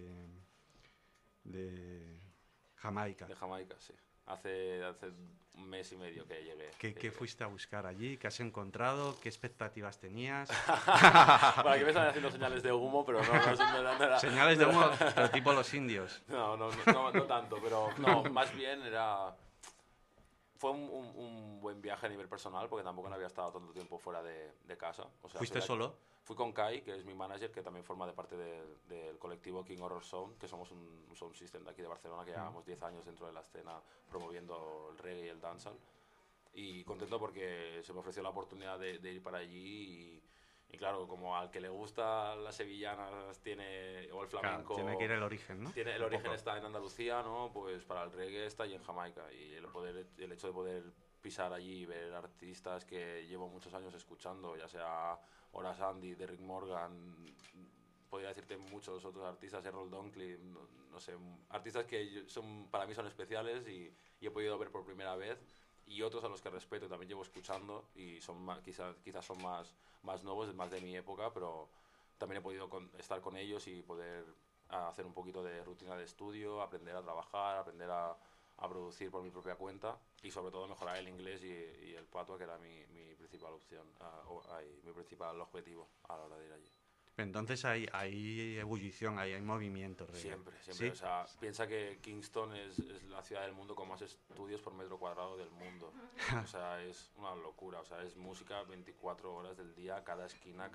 Jamaica. De Jamaica, sí. Hace un mes y medio que llegué. ¿Qué fuiste a buscar allí? ¿Qué has encontrado? ¿Qué expectativas tenías? Para que me están haciendo señales de humo, pero no era... Señales de humo, pero tipo los indios. No tanto, pero no, más bien fue un buen viaje a nivel personal, porque tampoco no había estado tanto tiempo fuera de casa. O sea, ¿Fuiste solo? Fui con Kai, que es mi manager, que también forma parte del colectivo King Horror Sound, que somos un sound system de aquí de Barcelona, que llevamos 10 años dentro de la escena promoviendo el reggae y el dancehall. Y contento porque se me ofreció la oportunidad de ir para allí y claro, como al que le gusta las sevillanas o el flamenco... Claro, tiene que ir el origen, ¿no? El origen está en Andalucía, ¿no? Pues para el reggae está allí en Jamaica, y el hecho de poder pisar allí y ver artistas que llevo muchos años escuchando, ya sea Horace Andy, Derrick Morgan, podría decirte muchos otros artistas, Errol Dunkley, no sé, artistas que para mí son especiales y he podido ver por primera vez, y otros a los que respeto también llevo escuchando y son quizás son más nuevos, más de mi época, pero también he podido estar con ellos y poder hacer un poquito de rutina de estudio, aprender a trabajar, aprender a producir por mi propia cuenta y sobre todo mejorar el inglés y el patois, que era mi principal opción, mi principal objetivo a la hora de ir allí. Entonces hay ebullición, hay movimiento. Siempre. ¿Sí? O sea, piensa que Kingston es la ciudad del mundo con más estudios por metro cuadrado del mundo. O sea, es una locura. O sea, es música 24 horas del día, cada esquina,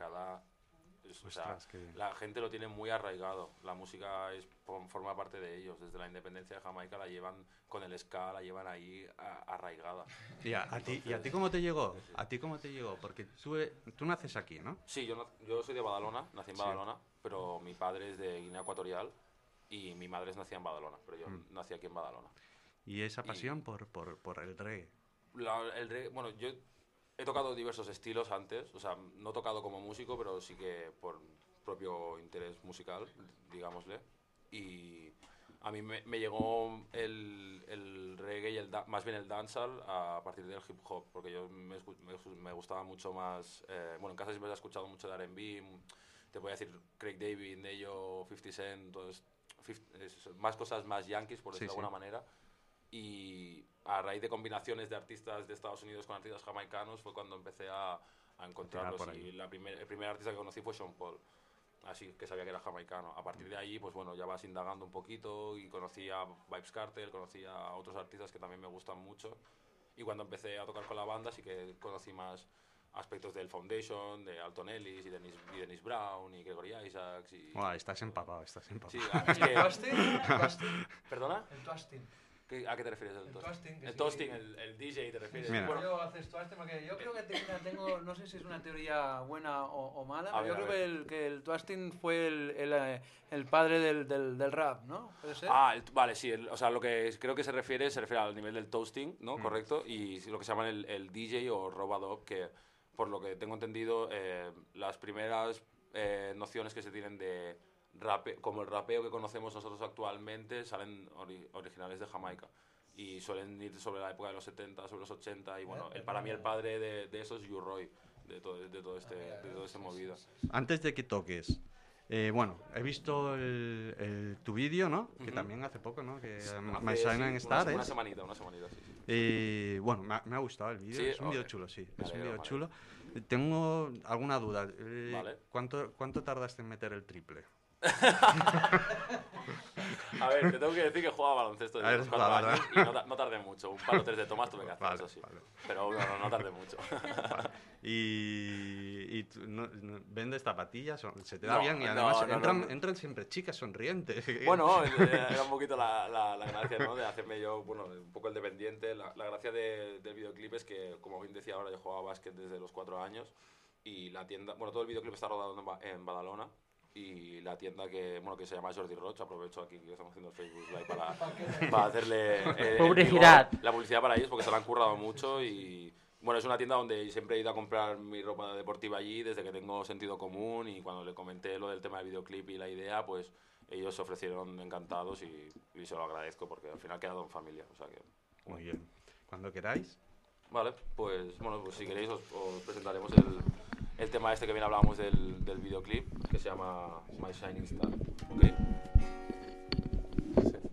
Ostras, la gente lo tiene muy arraigado. La música forma parte de ellos. Desde la independencia de Jamaica la llevan con el ska, la llevan ahí arraigada. ¿Y a ti cómo te llegó? ¿A ti cómo te llegó? Porque tú naces aquí, ¿no? Sí, yo soy de Badalona, nací en Badalona, pero mi padre es de Guinea Ecuatorial y mi madre es nacida en Badalona, pero yo nací aquí en Badalona. ¿Y esa pasión por el reggae? El reggae, bueno, yo he tocado diversos estilos antes, o sea, no he tocado como músico, pero sí que por propio interés musical, digámosle. Y a mí me llegó el reggae y más bien el dancehall a partir del hip hop, porque yo me gustaba mucho más... bueno, en casa siempre he escuchado mucho de R&B, te voy a decir Craig David, Neyo, 50 Cent, entonces, más cosas más yankees, por decirlo de alguna manera. Y a raíz de combinaciones de artistas de Estados Unidos con artistas jamaicanos fue cuando empecé a encontrarlos, y el primer artista que conocí fue Sean Paul, así que sabía que era jamaicano. A partir de ahí, pues bueno, ya vas indagando un poquito y conocí a Vybz Kartel, conocí a otros artistas que también me gustan mucho, y cuando empecé a tocar con la banda sí que conocí más aspectos del Foundation, de Alton Ellis y Dennis Brown y Gregory Isaacs y... Wow, estás empapado. Sí, ¿El Twisting? ¿Perdona? El Twisting. ¿A qué te refieres? El toasting, el DJ te refieres. Bueno, yo haces toasting porque yo creo que tengo, no sé si es una teoría buena o mala, pero yo creo que el toasting fue el padre del rap, ¿no? ¿Puede ser? Vale, sí. O sea, lo que creo que se refiere al nivel del toasting, ¿no? Correcto. Y lo que se llama el DJ o robadop, que por lo que tengo entendido, las primeras nociones que se tienen de como el rapeo que conocemos nosotros actualmente salen originales de Jamaica y suelen ir sobre la época de los 70, sobre los 80 y bueno, para mí el padre de eso es U-Roy, de todo este movido. Antes de que toques, bueno, he visto tu vídeo, ¿no? Que también hace poco, ¿no? Que My Shining Star, una semanita, sí. Bueno, me ha gustado el vídeo, Sí, es un vídeo chulo, sí, es un vídeo chulo. Tengo alguna duda. Vale. ¿Cuánto tardaste en meter el triple? A ver, te tengo que decir que jugaba baloncesto desde los 4 años y no tardé mucho. Un palo 3 de Tomás tuve que hacer, eso sí. Pero no tardé mucho. ¿Y vendes zapatillas? ¿Se te da bien? Y además entran siempre chicas sonrientes. Bueno, era un poquito la gracia, ¿no? De hacerme yo, bueno, un poco el dependiente. La gracia del videoclip es que, como bien decía ahora, yo jugaba básquet desde los 4 años y la tienda, bueno, todo el videoclip está rodado en Badalona. Y la tienda que se llama Jordi Roig, aprovecho aquí que estamos haciendo el Facebook Live para hacerle publicidad. La publicidad para ellos porque se la han currado mucho y bueno, es una tienda donde siempre he ido a comprar mi ropa deportiva allí desde que tengo sentido común y cuando le comenté lo del tema del videoclip y la idea, pues ellos se ofrecieron encantados y se lo agradezco porque al final ha quedado en familia, o sea que... Muy bien. Cuando queráis. Vale, pues bueno, pues si queréis os presentaremos el tema este que bien hablábamos del videoclip, que se llama My Shining Star, ¿ok? Sí.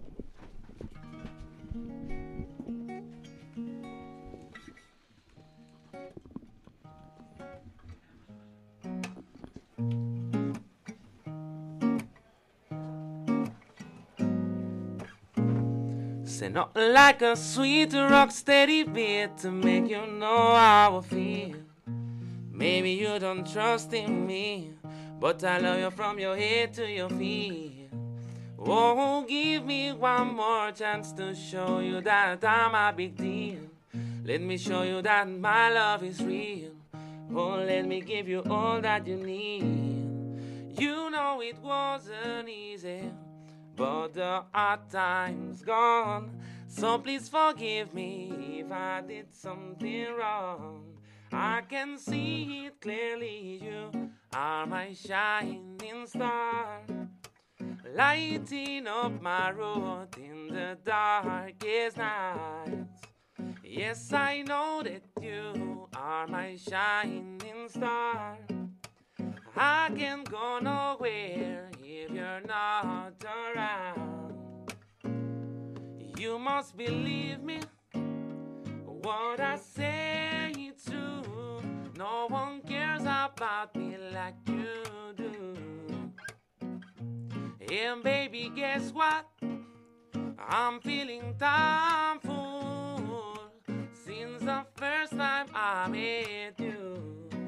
Say nothing like a sweet rock steady beat to make you know how I feel. Maybe you don't trust in me, but I love you from your head to your feet. Oh, give me one more chance to show you that I'm a big deal. Let me show you that my love is real. Oh, let me give you all that you need. You know it wasn't easy, but the hard time's gone. So please forgive me if I did something wrong. I can see it clearly, you are my shining star, lighting up my road in the darkest nights. Yes, I know that you are my shining star. I can't go nowhere if you're not around. You must believe me, what I say is true. No one cares about me like you do. And baby, guess what? I'm feeling thankful since the first time I met you.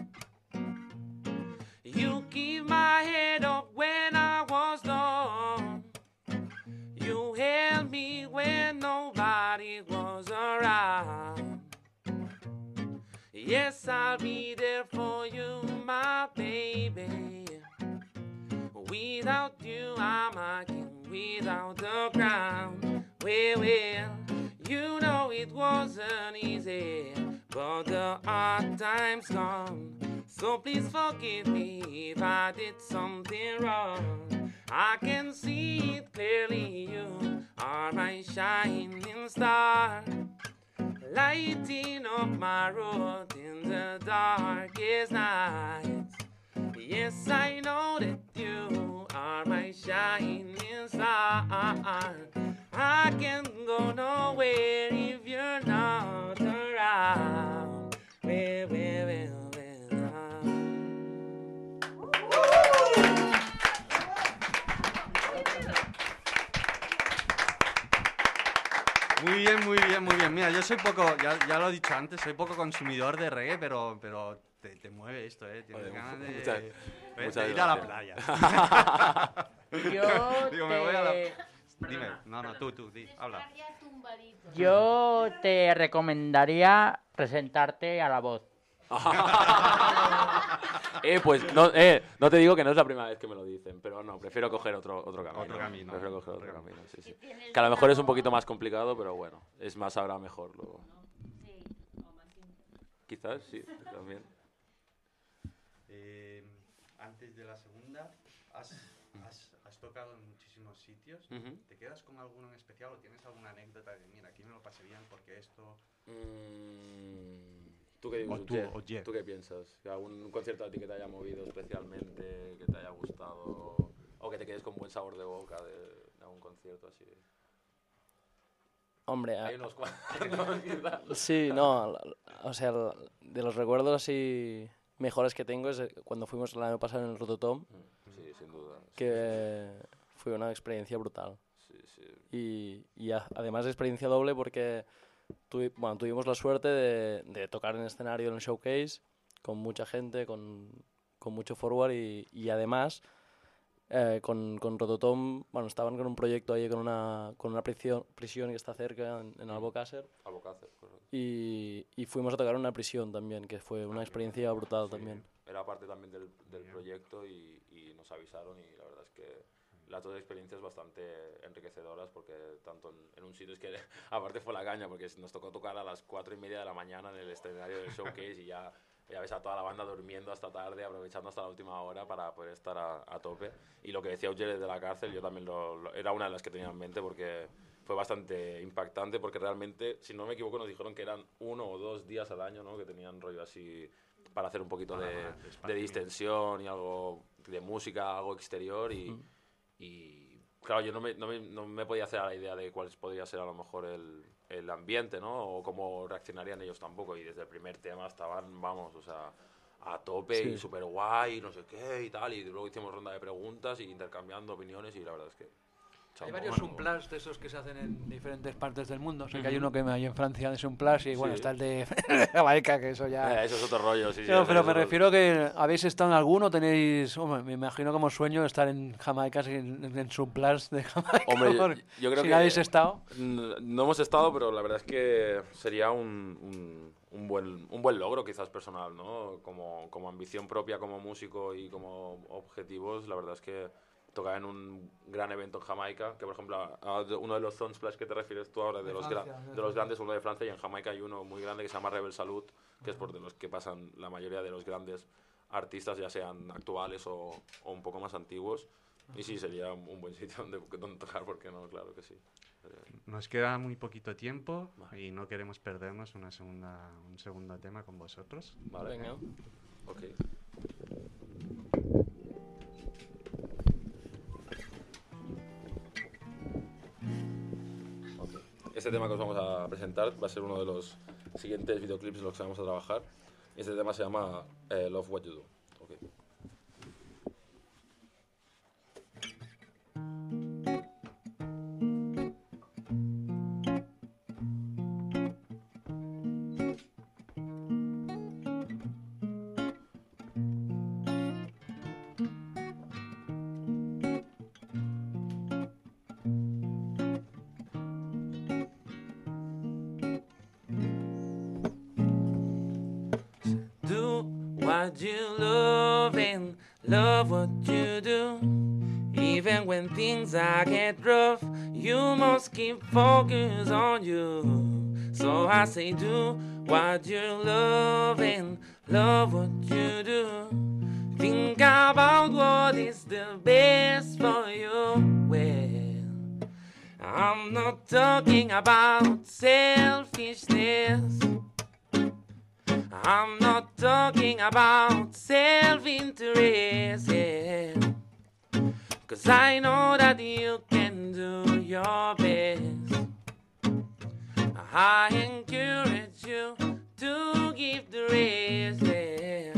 You keep my head up when I was down. You held me when nobody was around. Yes, I'll be there for you, my baby. Without you, I'm a king without the crown. Well, you know it wasn't easy, but the hard time's gone. So please forgive me if I did something wrong. I can see it clearly, you are my shining star, lighting up my road in the darkest nights. Yes, I know that you are my shining star. I can't go nowhere if you're not around. Muy bien, muy bien, muy bien. Mira, yo soy poco, ya lo he dicho antes, soy poco consumidor de reggae, pero te mueve esto, ¿eh? Tienes ganas de ir a la playa. Me voy a la... Dime, no, tú, habla. Yo te recomendaría presentarte a La Voz. Pues no te digo que no es la primera vez que me lo dicen, pero no, prefiero coger otro camino. Prefiero coger otro camino, sí. Que a lo mejor es un poquito más complicado, pero bueno, es más ahora mejor luego. Quizás, sí, también. Antes de la segunda, has tocado en muchísimos sitios. ¿Te quedas con alguno en especial o tienes alguna anécdota de, mira, aquí me lo pasé bien porque esto... ¿Tú qué dices, O tú, o Jer. ¿Tú qué piensas? ¿Algún concierto a ti que te haya movido especialmente, que te haya gustado, o que te quedes con buen sabor de boca de algún concierto así? Hombre, hay unos cuantos, quizás. Sí, no, o sea, de los recuerdos así mejores que tengo es cuando fuimos el año pasado en el Rototom. Sí, sin duda. Que fue una experiencia brutal. Sí, sí. Y además experiencia doble porque tuvimos la suerte de tocar en escenario en el showcase con mucha gente, con mucho forward y además con Rototom, estaban con un proyecto ahí con una prisión que está cerca en Albocácer. Albocácer, correcto. Y fuimos a tocar en una prisión también, que fue una experiencia brutal también. Era parte también del proyecto y nos avisaron y la verdad es que las dos experiencias bastante enriquecedoras porque tanto en un sitio es que aparte fue la caña porque nos tocó tocar a las 4:30 de la mañana en el escenario del showcase y ya ves a toda la banda durmiendo hasta tarde, aprovechando hasta la última hora para poder estar a tope. Y lo que decía Ujer de la cárcel, yo también era una de las que tenía en mente porque fue bastante impactante porque realmente, si no me equivoco, nos dijeron que eran 1 o 2 días al año, ¿no? Que tenían rollo así para hacer un poquito de distensión y algo de música, algo exterior y claro, yo no me podía hacer a la idea de cuál podría ser a lo mejor el ambiente, ¿no? O cómo reaccionarían ellos tampoco. Y desde el primer tema estaban, vamos, o sea, a tope Sí. y súper guay, no sé qué y tal. Y luego hicimos ronda de preguntas y intercambiando opiniones y la verdad es que... Hay varios Sunplas de esos que se hacen en diferentes partes del mundo. Sé que hay Ujú. uno que hay en Francia de Sunplas y bueno, Sí. está el de Jamaica, que eso ya... Eso es otro rollo, sí. No, sí, pero eso me es otro- refiero que habéis estado en alguno, tenéis... Hombre, me imagino como sueño estar en Jamaica, en Sunplas de Jamaica. Hombre, porque yo creo si que... no habéis estado... No hemos estado, pero la verdad es que sería un buen logro quizás personal, ¿no? Como ambición propia, como músico y como objetivos, la verdad es que tocar en un gran evento en Jamaica, que por ejemplo uno de los Sunsplash que te refieres tú ahora, de los grandes, uno de Francia, y en Jamaica hay uno muy grande que se llama Rebel Salute, que es por de los que pasan la mayoría de los grandes artistas, ya sean actuales o un poco más antiguos. Y sí, sería un buen sitio donde tocar, ¿por qué no? Claro que sí. Nos queda muy poquito tiempo y no queremos perdernos un segundo tema con vosotros. Vale. Venga. Ok. Este tema que os vamos a presentar va a ser uno de los siguientes videoclips en los que vamos a trabajar. Este tema se llama Love What You Do. Okay. Do what you love and love what you do. Even when things are get rough, you must keep focus on you. So I say do what you love and love what you do. Think about what is the best for you. Well, I'm not talking about selfishness. I'm not talking about self-interest, yeah. 'Cause I know that you can do your best. I encourage you to give the rest, yeah.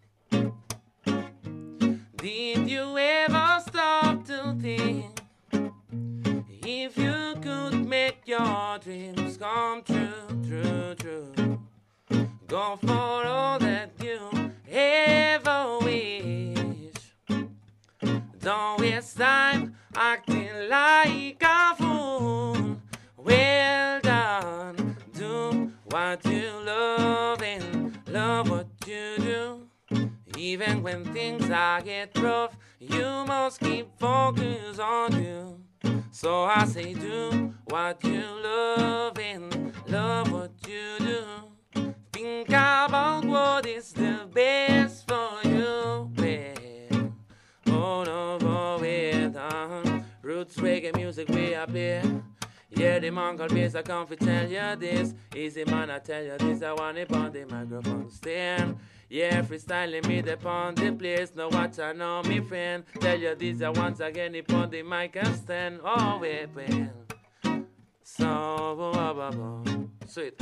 Did you ever stop to think if you could make your dreams come true, true, true? Go for all that you ever wish. Don't waste time acting like a fool. Well done. Do what you love and love what you do. Even when things are get rough, you must keep focus on you. So I say do what you love and love what you do. Think about what is the best for you. Well, all over with roots reggae music we up here. Yeah, the man called Bass, I come to tell you this. Easy man, I tell you this, I want it on the microphone stand. Yeah, freestyling me the on the place. Now watch I know me friend. Tell you this, I once again upon the mic and stand. Oh, wait, well. So, sweet.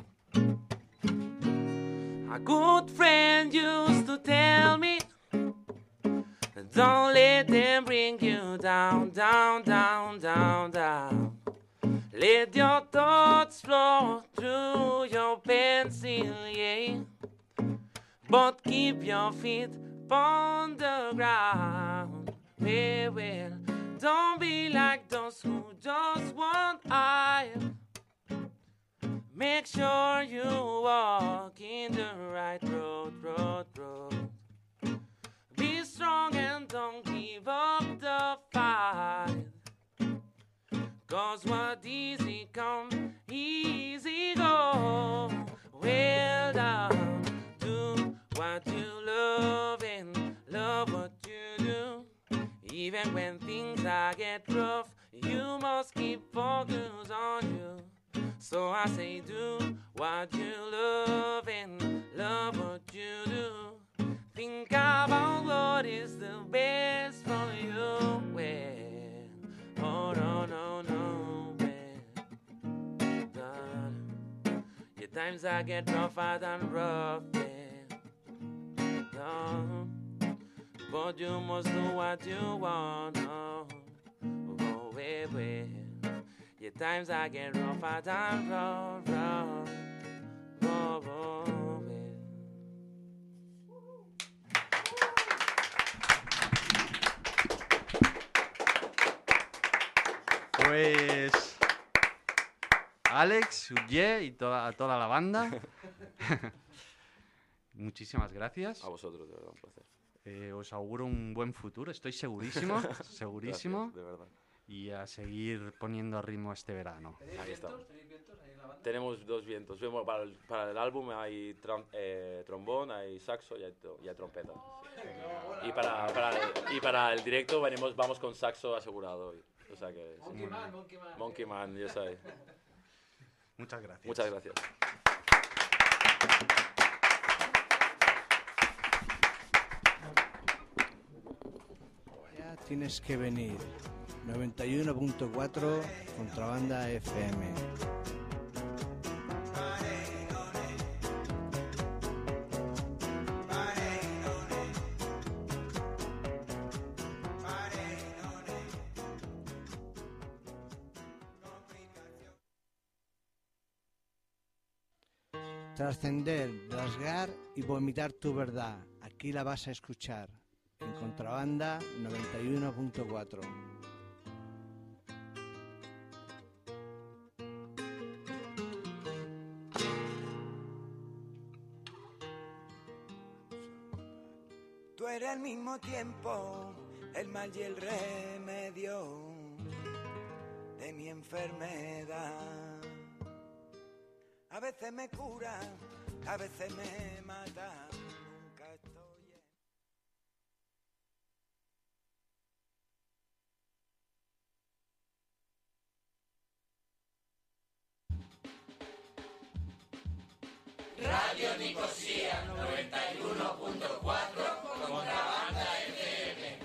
A good friend used to tell me, don't let them bring you down, down, down, down, down. Let your thoughts flow through your pencil, yeah. But keep your feet on the ground. Well, well, don't be like those who just want aisle. Make sure you walk in the right road, road, road. Be strong and don't give up the fight. 'Cause what easy come, easy go. Well done, do what you love and love what you do. Even when things are get rough, you must keep focus on you. So I say do what you love and love what you do. Think about what is the best for you. Well, oh no, no, no, well, darling. Your times I get rougher than rough, yeah. No, but you must do what you want, oh, oh, well, well. Your times I get rougher than rough, rough, oh, oh, well. Pues Alex, Uye y a toda la banda. Muchísimas gracias. A vosotros, de verdad, un placer. Os auguro un buen futuro, estoy segurísimo, segurísimo. Gracias, de verdad. Y a seguir poniendo ritmo este verano. Ahí está. Tenemos 2 vientos. Para el álbum hay trombón, hay saxo y hay trompeta. Y para el directo vamos con saxo asegurado. O sea que, sí. Monkey Man, yo sé. Muchas gracias. Muchas gracias. Ya tienes que venir. 91.4 Contrabanda FM. Trascender, rasgar y vomitar tu verdad. Aquí la vas a escuchar. En Contrabanda 91.4. Tú eres al mismo tiempo el mal y el remedio de mi enfermedad. A veces me cura, a veces me mata, nunca estoy en... Radio Nicosia 91.4 Contrabanda FM.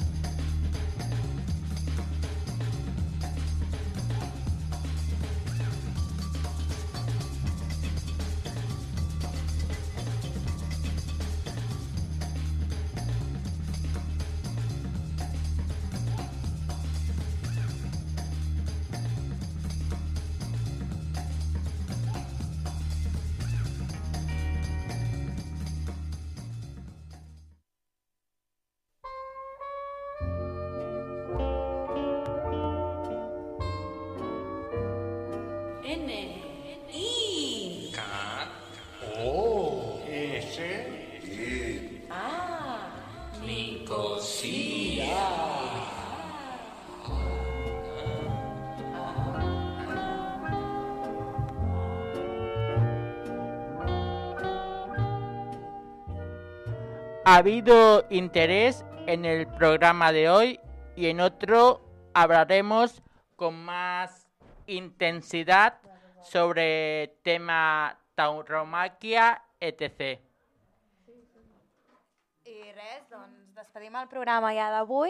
Ha habido interés en el programa de hoy y en otro hablaremos con más intensidad sobre tema tauromaquia, etc. I res, doncs despedim el programa ja d'avui.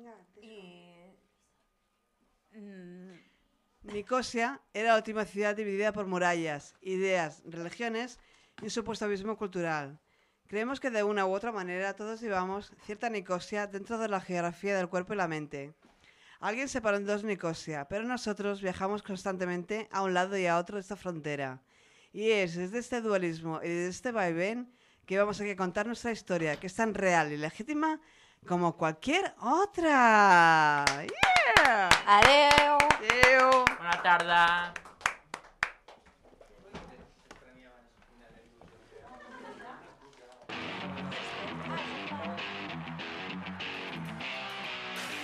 Nicosia era la última ciudad dividida por murallas, ideas, religiones y un supuesto abismo cultural. Creemos que de una u otra manera todos llevamos cierta Nicosia dentro de la geografía del cuerpo y la mente. Alguien separó en dos Nicosia, pero nosotros viajamos constantemente a un lado y a otro de esta frontera. Y es desde este dualismo y desde este vaivén que vamos a contar nuestra historia, que es tan real y legítima como cualquier otra. ¡Yeah! Adeu! Adeu! Buena tarde.